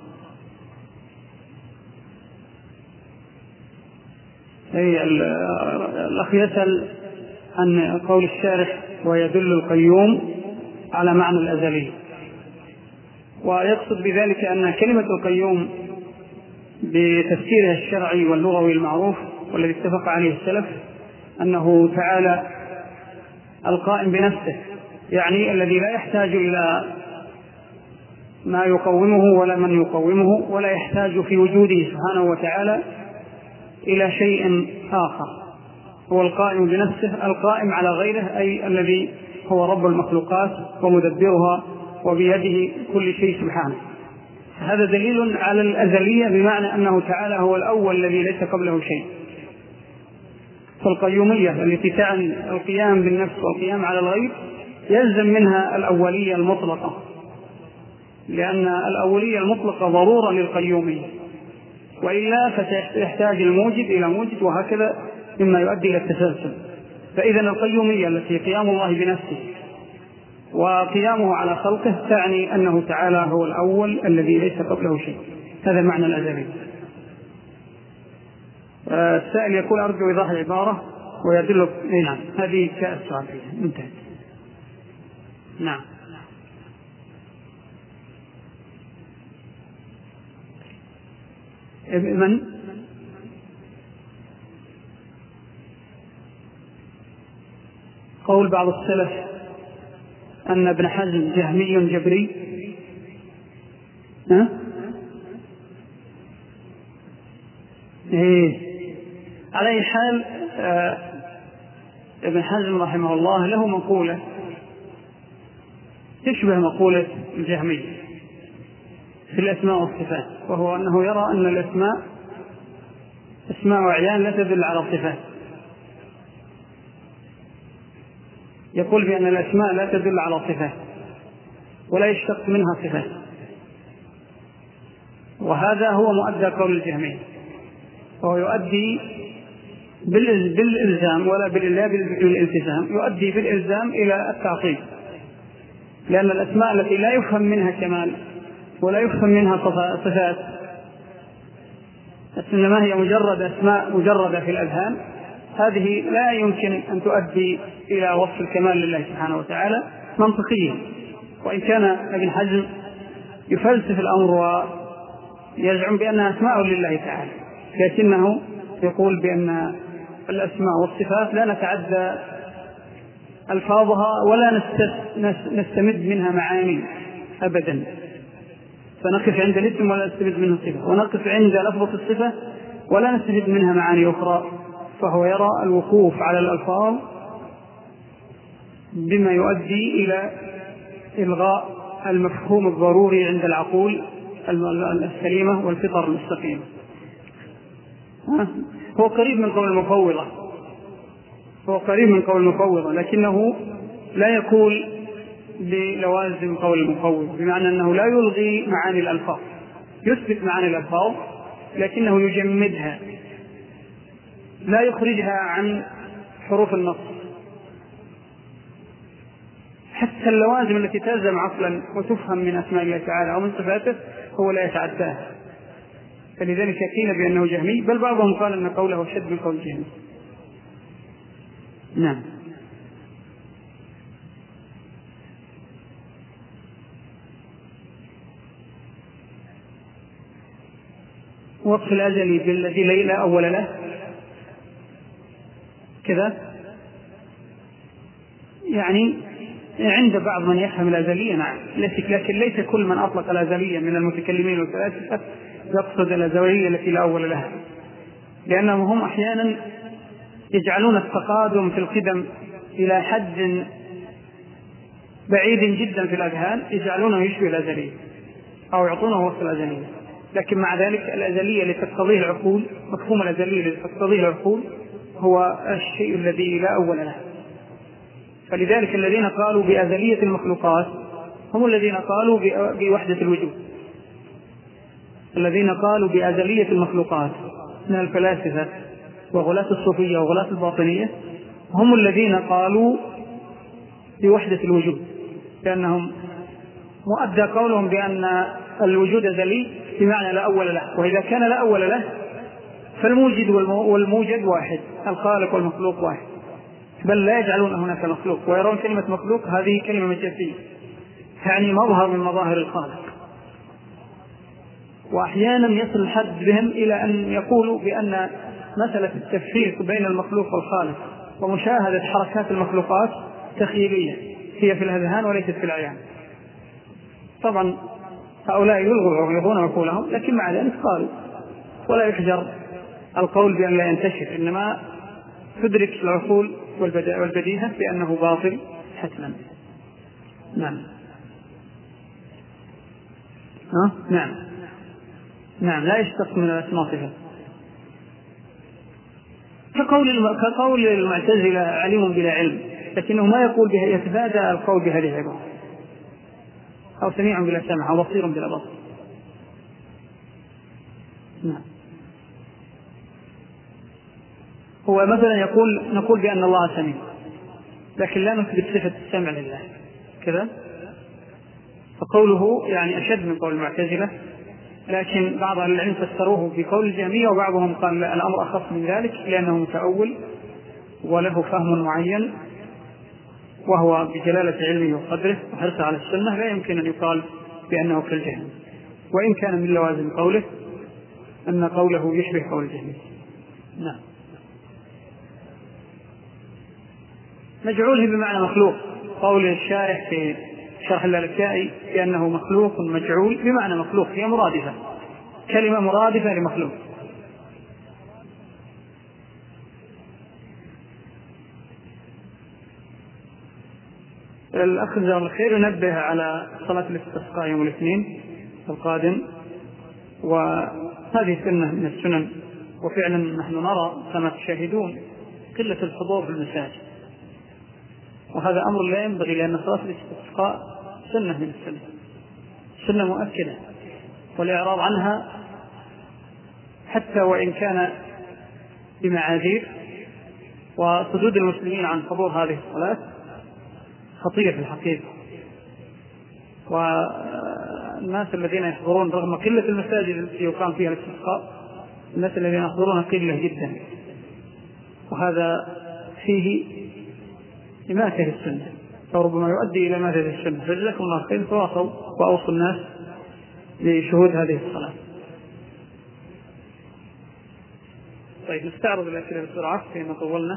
الأخ يسأل عن قول الشارح ويدل القيوم على معنى الأزلي، ويقصد بذلك أن كلمة القيوم بتفسيرها الشرعي واللغوي المعروف والذي اتفق عليه السلف أنه تعالى القائم بنفسه، يعني الذي لا يحتاج إلى ما يقومه ولا من يقومه، ولا يحتاج في وجوده سبحانه وتعالى إلى شيء آخر. هو القائم بنفسه القائم على غيره، أي الذي هو رب المخلوقات ومدبرها وبيده كل شيء سبحانه. هذا دليل على الأزلية، بمعنى أنه تعالى هو الأول الذي ليس قبله شيء. فالقيومية التي تعني القيام بالنفس والقيام على الغير يلزم منها الأولية المطلقة، لأن الأولية المطلقة ضرورة للقيومية، وإلا فسيحتاج الموجد إلى موجد، وهكذا مما يؤدي إلى التسلسل. فإذا القيومية التي قيام الله بنفسه وقيامه على خلقه تعني أنه تعالى هو الأول الذي ليس قبله شيء. هذا معنى الأزلي. السائل يقول أرجو إيضاح العبارة ويدل. نعم، هذه كأس السؤال انتهت. نعم. من قول بعض السلف أن ابن حزم جهمي جبري؟ ها؟ إيه. على أي حال آه ابن حزم رحمه الله له مقولة تشبه مقولة الجهمي في الأسماء والصفات، وهو أنه يرى أن الأسماء أسماء وأعيان لا تدل على الصفات. يقول بأن الأسماء لا تدل على صفات ولا يشتق منها صفات، وهذا هو مؤدى قول الجهمي، وهو يؤدي بالإلزام ولا بالالتزام، يؤدي بالإلزام إلى التعطيل، لأن الأسماء التي لا يفهم منها كمال ولا يفهم منها صفات إنما هي مجرد أسماء مجردة في الأذهان، هذه لا يمكن أن تؤدي إلى وصف الكمال لله سبحانه وتعالى منطقيا. وإن كان ابن حزم يفلسف الأمر يزعم بأنها أسماء لله تعالى، لكنه يقول بأن الأسماء والصفات لا نتعدى ألفاظها ولا نستمد منها معاني أبدا، فنقف عند الاسم ولا نستمد منه صفة، ونقف عند لفظة الصفة ولا نستمد منها معاني أخرى. فهو يرى الوقوف على الألفاظ بما يؤدي إلى إلغاء المفهوم الضروري عند العقول السليمة والفطر المستقيمة. هو قريب من قول المفوضة هو قريب من قول المفوضة لكنه لا يقول بلوازم قول المفوض، بمعنى أنه لا يلغي معاني الألفاظ، يثبت معاني الألفاظ لكنه يجمدها، لا يخرجها عن حروف النص. حتى اللوازم التي تلزم عقلا وتفهم من أسماء الله تعالى أو من صفاته هو لا يتعداها، فلذلك يكين بأنه جهمي، بل بعضهم قال أن قوله شد من قول جهمي. نعم. وصف الأزلي بالذي لا أول له كذا، يعني عند بعض من يفهم الأزلية نعم، لكن ليس كل من أطلق الأزلية من المتكلمين والفلاسفة يقصد الأزلية التي لا أول لها، لأنهم هم أحيانا يجعلون التقادم في القدم إلى حد بعيد جدا في الأذهان، يجعلونه يشبه الأزلية أو يعطونه وصف الأزلية، لكن مع ذلك الأزلية اللي تقتضيه العقول، مفهوم الأزلية اللي تقتضيه العقول هو الشيء الذي لا أول له. فلذلك الذين قالوا بأزلية المخلوقات هم الذين قالوا بوحدة الوجود، الذين قالوا بأزلية المخلوقات من الفلاسفة وغلاة الصوفية وغلاة الباطنية هم الذين قالوا بوحدة الوجود، لأنهم مؤدى قولهم بأن الوجود أزلي بمعنى لا أول له، وإذا كان لا أول له فالموجد والموجد واحد، الخالق والمخلوق واحد، بل لا يجعلون هناك مخلوق، ويرون كلمة مخلوق هذه كلمة مجازية يعني مظهر من مظاهر الخالق. وأحيانا يصل الحد بهم إلى أن يقولوا بأن مسألة التفريق بين المخلوق والخالق ومشاهدة حركات المخلوقات تخيلية، هي في الأذهان وليست في العيان. طبعا هؤلاء يلغون عقولهم، لكن مع ذلك قالوا، ولا يحجر القول بأن لا ينتشر، إنما تدرك العقول والبديهة بأنه باطل حتما. نعم. ها؟ نعم نعم لا يشتق من الأسماء صفة، كقول كقول المعتزلة عليم بلا علم، لكنه ما يقول بها، يتفادى القول بهذه العبارة، أو سميع بلا سمع أو بصير بلا بصر. نعم. هو مثلا يقول نقول بأن الله سميع، لكن لا نثبت صفة السمع لله كذا، فقوله يعني أشد من قول المعتزلة، لكن بعض أهل العلم فسروه بقول الجهمية، وبعضهم قال الأمر أخف من ذلك لأنه متأول وله فهم معين، وهو بجلالة علمه وقدره وحرصه على السنة لا يمكن أن يقال بأنه كالجهم، وإن كان من لوازم قوله أن قوله يشبه قول الجهمية. نعم. مجعوله بمعنى مخلوق، قول الشارح في شرح اللالكائي بأنه مخلوق مجعول بمعنى مخلوق، هي مرادفة، كلمة مرادفة لمخلوق. الأخ جزاه الله خير ينبه على صلاة الاستسقاء يوم الاثنين القادم، وهذه سنة من السنن، وفعلا نحن نرى كما تشاهدون قلة الحضور في المساجد، وهذا أمر لا ينبغي، لأن صلاة الاستسقاء سنة من السنة، سنة مؤكدة، والإعراض عنها حتى وإن كان بمعاذير، وصدود المسلمين عن حضور هذه الصلاة خطير في الحقيقة. والناس الذين يحضرون رغم قلة المساجد التي يقام فيها الاستسقاء، الناس الذين يحضرون قلة جدا، وهذا فيه إماتة السنة، فربما يؤدي إلى إماتة السنة. فجزاكم الله خير، تواصل وأوصوا الناس لشهود هذه الصلاة. طيب نستعرض الأسئلة بسرعة فيما طولنا.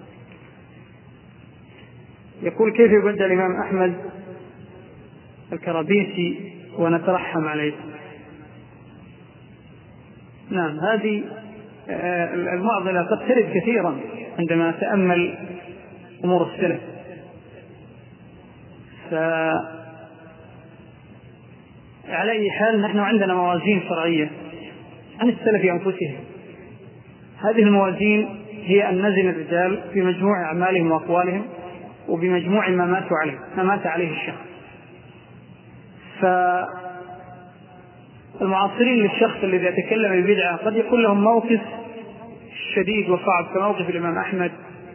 يقول: كيف يبدأ الإمام أحمد الكرابيسي ونترحم عليه؟ نعم، هذه المعضلة قد ترد كثيرا عندما أتأمل أمور السلف. فعلى أي حال نحن عندنا موازين شرعية عن السلف أنفسهم. هذه الموازين هي أن نزن الرجال بمجموع أعمالهم وأقوالهم وبمجموع ما ماتوا عليه ما مات عليه الشخص. فالمعاصرين للشخص الذي يتكلم بالبدعة قد يكون لهم موقف شديد وصعب كموقف الإمام أحمد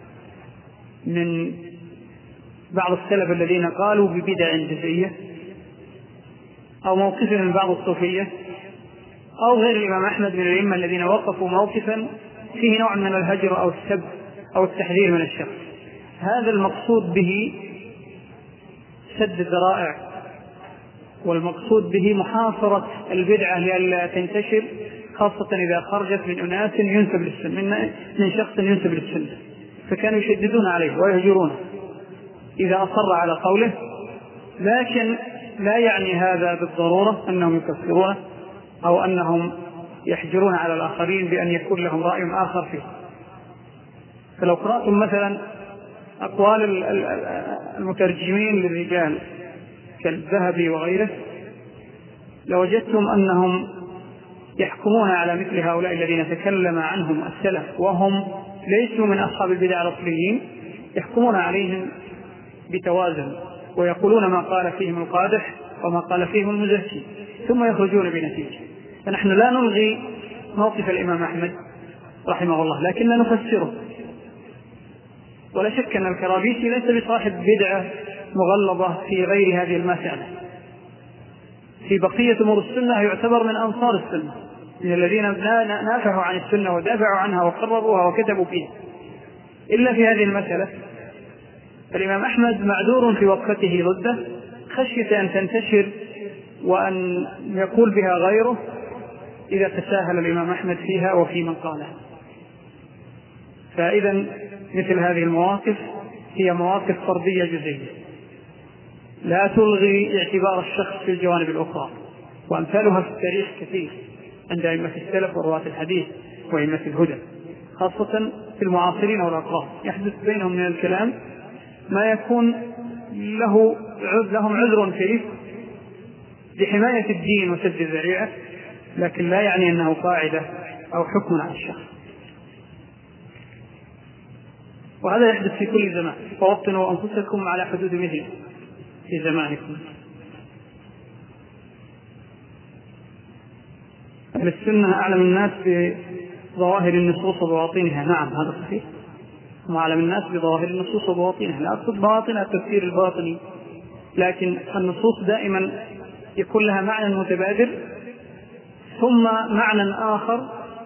من بعض السلف الذين قالوا ببدع جزئية، أو موقف من بعض الصوفية، أو غير الإمام أحمد من الأئمة الذين وقفوا موقفا فيه نوع من الهجر أو السب أو التحذير من الشخص. هذا المقصود به سد الذرائع، والمقصود به محاصرة البدعة لئلا تنتشر، خاصة إذا خرجت من أناس ينسب للسنة، من شخص ينسب للسنة، فكانوا يشددون عليه ويهجرونه إذا أصر على قوله. لكن لا يعني هذا بالضرورة أنهم يكفرونه أو أنهم يحجرون على الآخرين بأن يكون لهم رأي آخر فيه. فلو قرأتم مثلا أقوال المترجمين للرجال كالذهبي وغيره لوجدتم أنهم يحكمون على مثل هؤلاء الذين تكلم عنهم السلف وهم ليسوا من أصحاب البدع الأصليين، يحكمون عليهم بتوازن ويقولون ما قال فيهم القادح وما قال فيهم المزكي، ثم يخرجون بنتيجة. فنحن لا نلغي موقف الإمام أحمد رحمه الله، لكننا نفسره. ولا شك أن الكرابيسي ليس بصاحب بدعة مغلظة في غير هذه المسألة. في بقية أمور السنة يعتبر من أنصار السنة، من الذين نافعوا عن السنة ودافعوا عنها وقربوها وكتبوا فيها. إلا في هذه المسألة الإمام أحمد معذور في وقفته ضده خشية أن تنتشر وأن يقول بها غيره إذا تساهل الإمام أحمد فيها وفي من قالها. فإذا مثل هذه المواقف هي مواقف فردية جزئية، لا تلغي اعتبار الشخص في الجوانب الأخرى، وأمثالها في التاريخ كثير عند أئمة السلف ورواة الحديث وأئمة الهدى، خاصة في المعاصرين والأقران. يحدث بينهم من الكلام ما يكون له لهم عذر فيه لحماية الدين وسد الذريعة، لكن لا يعني أنه قاعدة أو حكم على الشخص. وهذا يحدث في كل زمان، فوطنوا أنفسكم على حدود مثله في زمانكم. أهل السنة أعلم الناس بظواهر النصوص وبواطنها. نعم هذا صحيح، هم أعلم الناس بظواهر النصوص وبواطنها، لا أقصد باطن التفسير الباطني، لكن النصوص دائما يكون لها معنى متبادر ثم معنى آخر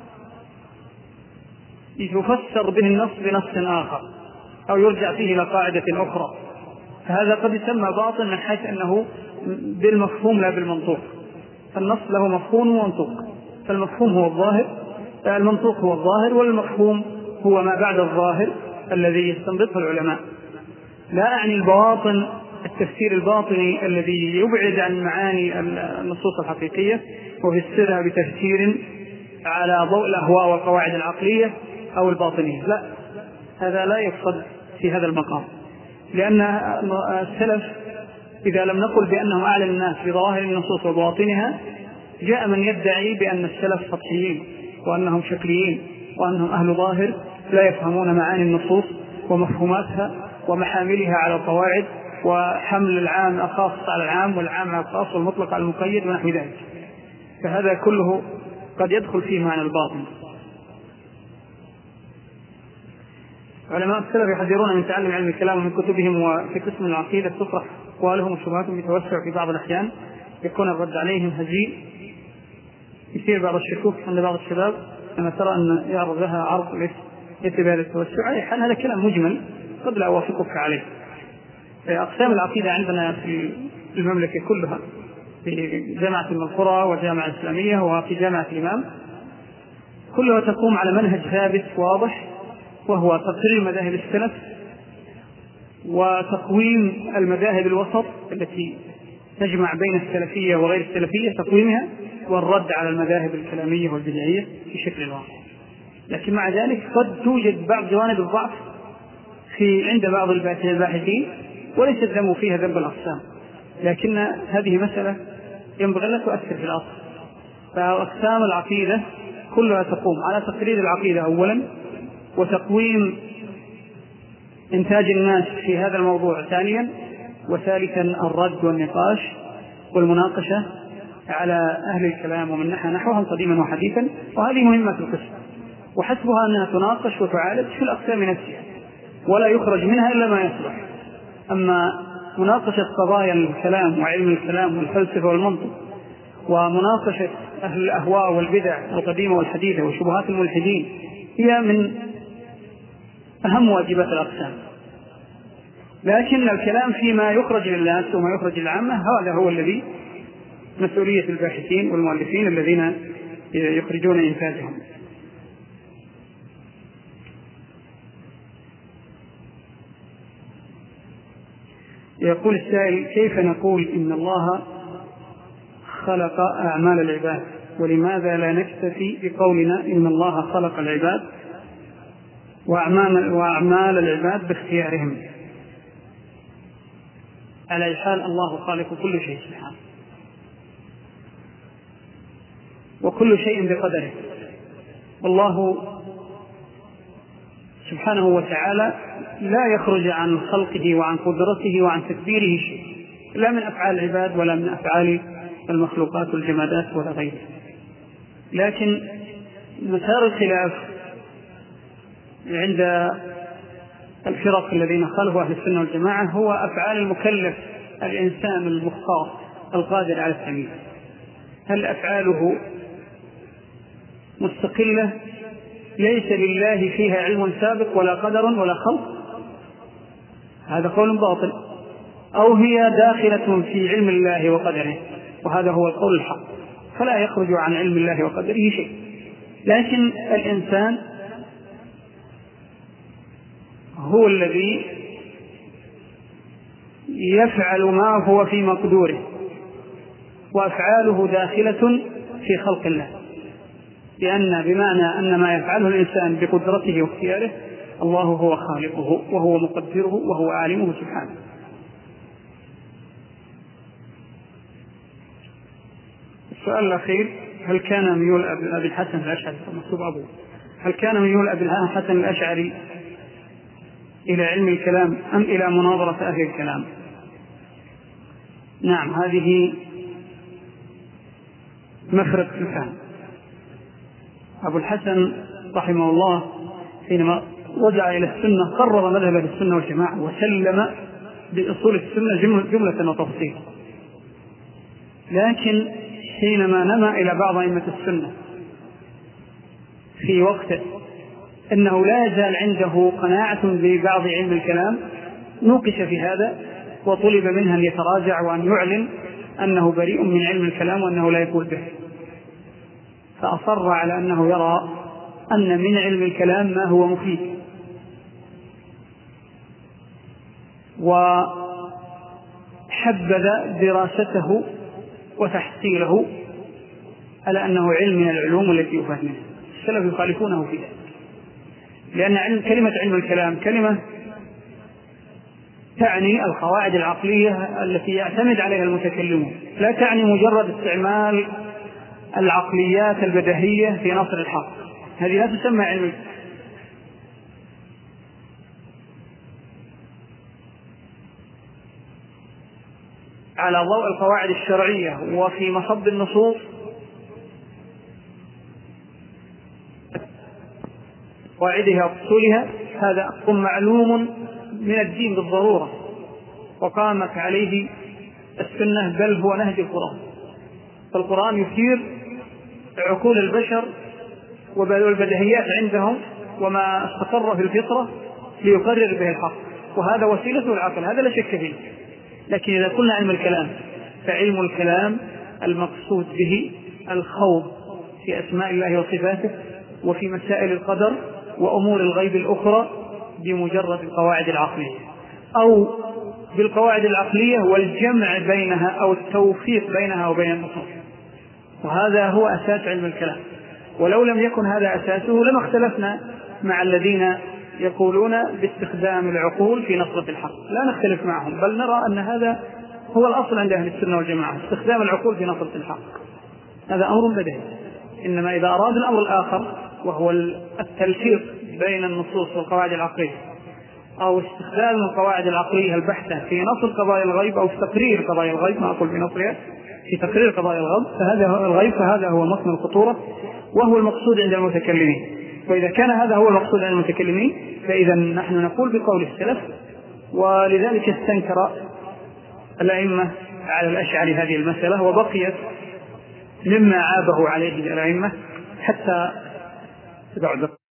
يفسر به النص بنص آخر أو يرجع فيه إلى قاعدة أخرى. فهذا قد يسمى باطن من حيث أنه بالمفهوم لا بالمنطوق. النص له مفهوم ومنطوق، فالمفهوم هو الظاهر، المنطوق هو الظاهر، والمفهوم هو ما بعد الظاهر الذي يستنبطه العلماء. لا أعني البواطن التفسير الباطني الذي يبعد عن معاني النصوص الحقيقية ويفسرها بتفسير على ضوء الأهواء والقواعد العقلية أو الباطنية، لا، هذا لا يقصد في هذا المقام. لأن السلف إذا لم نقل بأنهم أعلم الناس بظواهر النصوص وبواطنها، جاء من يدعي بأن السلف سطحيين وأنهم شكليين وأنهم أهل ظاهر لا يفهمون معاني النصوص ومفهوماتها ومحاملها على القواعد، وحمل العام الخاص على العام والعام على الخاص والمطلق على المقيد ونحو ذلك. فهذا كله قد يدخل فيه معنى الباطن. علماء السلف يحذرون من تعلم علم الكلام من كتبهم، وفي قسم العقيدة تصرح أقوالهم وشبهاتهم بتوسع في بعض الأحيان يكون الرد عليهم هزيل، يصير بعض الشكوك عند بعض الشباب لما ترى أن يعرض لها عرض ليس بهذا التوسع. أي حال هذا كلام مجمل قد لا أوافقك عليه. أقسام العقيدة عندنا في المملكة كلها، في جامعة المنصورة وجامعة الإسلامية وفي جامعة الإمام، كلها تقوم على منهج ثابت واضح، وهو تقرير مذاهب السلف وتقويم المذاهب الوسط التي تجمع بين السلفية وغير السلفية، تقويمها والرد على المذاهب الكلامية والبدعية في شكل واضح. لكن مع ذلك قد توجد بعض جوانب الضعف في عند بعض الباحثين وليس الذم فيها ذنب الأقسام، لكن هذه مسألة ينبغي لا تؤثر في الأصل. فأقسام العقيدة كلها تقوم على تقرير العقيدة أولا، وتقويم إنتاج الناس في هذا الموضوع ثانيا، وثالثا الرد والنقاش والمناقشة على أهل الكلام ومن نحى نحوهم قديما وحديثا. وهذه مهمة القسم، وحسبها أنها تناقش وتعالج في الأقسام نفسها ولا يخرج منها إلا ما يصلح. أما مناقشة قضايا الكلام وعلم الكلام والفلسفة والمنطق ومناقشة أهل الأهواء والبدع القديمة والحديثة وشبهات الملحدين هي من أهم واجبات الأقسام. لكن الكلام فيما يخرج للناس وما يخرج للعامة هذا هو الذي مسؤولية الباحثين والمؤلفين الذين يخرجون إنتاجهم. يقول السائل: كيف نقول إن الله خلق أعمال العباد، ولماذا لا نكتفي بقولنا إن الله خلق العباد وأعمال, وأعمال العباد باختيارهم؟ على أي حال الله خالق كل شيء سبحانه، وكل شيء بقدره. والله سبحانه وتعالى لا يخرج عن خلقه وعن قدرته وعن تدبيره شيء، لا من أفعال العباد ولا من أفعال المخلوقات والجمادات ولا غيره. لكن مسار الخلاف عند الفرق الذين خالفوا أهل السنة والجماعة هو أفعال المكلف الإنسان المختار القادر على التمييز. هل أفعاله مستقلة ليس لله فيها علم سابق ولا قدر ولا خلق؟ هذا قول باطل. أو هي داخلة في علم الله وقدره، وهذا هو القول الحق، فلا يخرج عن علم الله وقدره شيء. لكن الإنسان هو الذي يفعل ما هو في مقدوره، وأفعاله داخلة في خلق الله، لأن بمعنى أن ما يفعله الإنسان بقدرته واختياره الله هو خالقه وهو مقدره وهو عالمه سبحانه. السؤال الأخير: هل كان ميول أبي الحسن الأشعري مكتوب أبو هل كان ميول أبي الحسن الأشعري إلى علم الكلام أم إلى مناظرة أهل الكلام؟ نعم، هذه مفرق الفهم. أبو الحسن رحمه الله حينما رجع إلى السنة قرر مذهب السنة والجماعة وسلم بأصول السنة جملة وتفصيلا، لكن حينما نما إلى بعض أئمة السنة في وقته أنه لا يزال عنده قناعة ببعض علم الكلام نوقش في هذا، وطلب منه أن يتراجع وأن يعلن أنه بريء من علم الكلام وأنه لا يقول به، فأصر على أنه يرى أن من علم الكلام ما هو مفيد، وحبذ دراسته وتحصيله على أنه علم من العلوم التي يفهم منها. السلف يخالفونه في ذلك، لأن علم كلمة علم الكلام كلمة تعني القواعد العقلية التي يعتمد عليها المتكلمون، لا تعني مجرد استعمال العقليات البديهية في نصر الحق، هذه لا تسمى علم. على ضوء القواعد الشرعية وفي مصب النصوص قواعدها وأصولها، هذا أمر معلوم من الدين بالضرورة، وقامت عليه السنة، بل هو نهج القرآن. فالقرآن يثير عقول البشر والبديهيات عندهم وما استقر في الفطرة ليقرر به الحق، وهذا وسيلة العقل، هذا لا شك فيه. لكن إذا قلنا علم الكلام فعلم الكلام المقصود به الخوض في أسماء الله وصفاته وفي مسائل القدر وأمور الغيب الأخرى بمجرد القواعد العقلية، أو بالقواعد العقلية والجمع بينها أو التوفيق بينها وبين النصوص. وهذا هو أساس علم الكلام، ولو لم يكن هذا أساسه لما اختلفنا مع الذين يقولون باستخدام العقول في نصرة الحق. لا نختلف معهم، بل نرى أن هذا هو الأصل عند أهل السنة والجماعة، استخدام العقول في نصرة الحق. هذا أمر بديهي. إنما إذا أراد الأمر الآخر وهو التلفيق بين النصوص والقواعد العقلية، أو استخدام القواعد العقلية البحتة في نصر قضايا الغيب أو في تقرير قضايا الغيب، ما أقول في نصرها، في تقرير قضايا الغيب، فهذا هو الغيب، فهذا هو مصدر الخطورة وهو المقصود عند المتكلمين. وإذا كان هذا هو المقصود عند المتكلمين فإذا نحن نقول بقول السلف. ولذلك استنكر الأئمة على الأشعري هذه المسألة، وبقيت مما عابه عليه الأئمة حتى بعد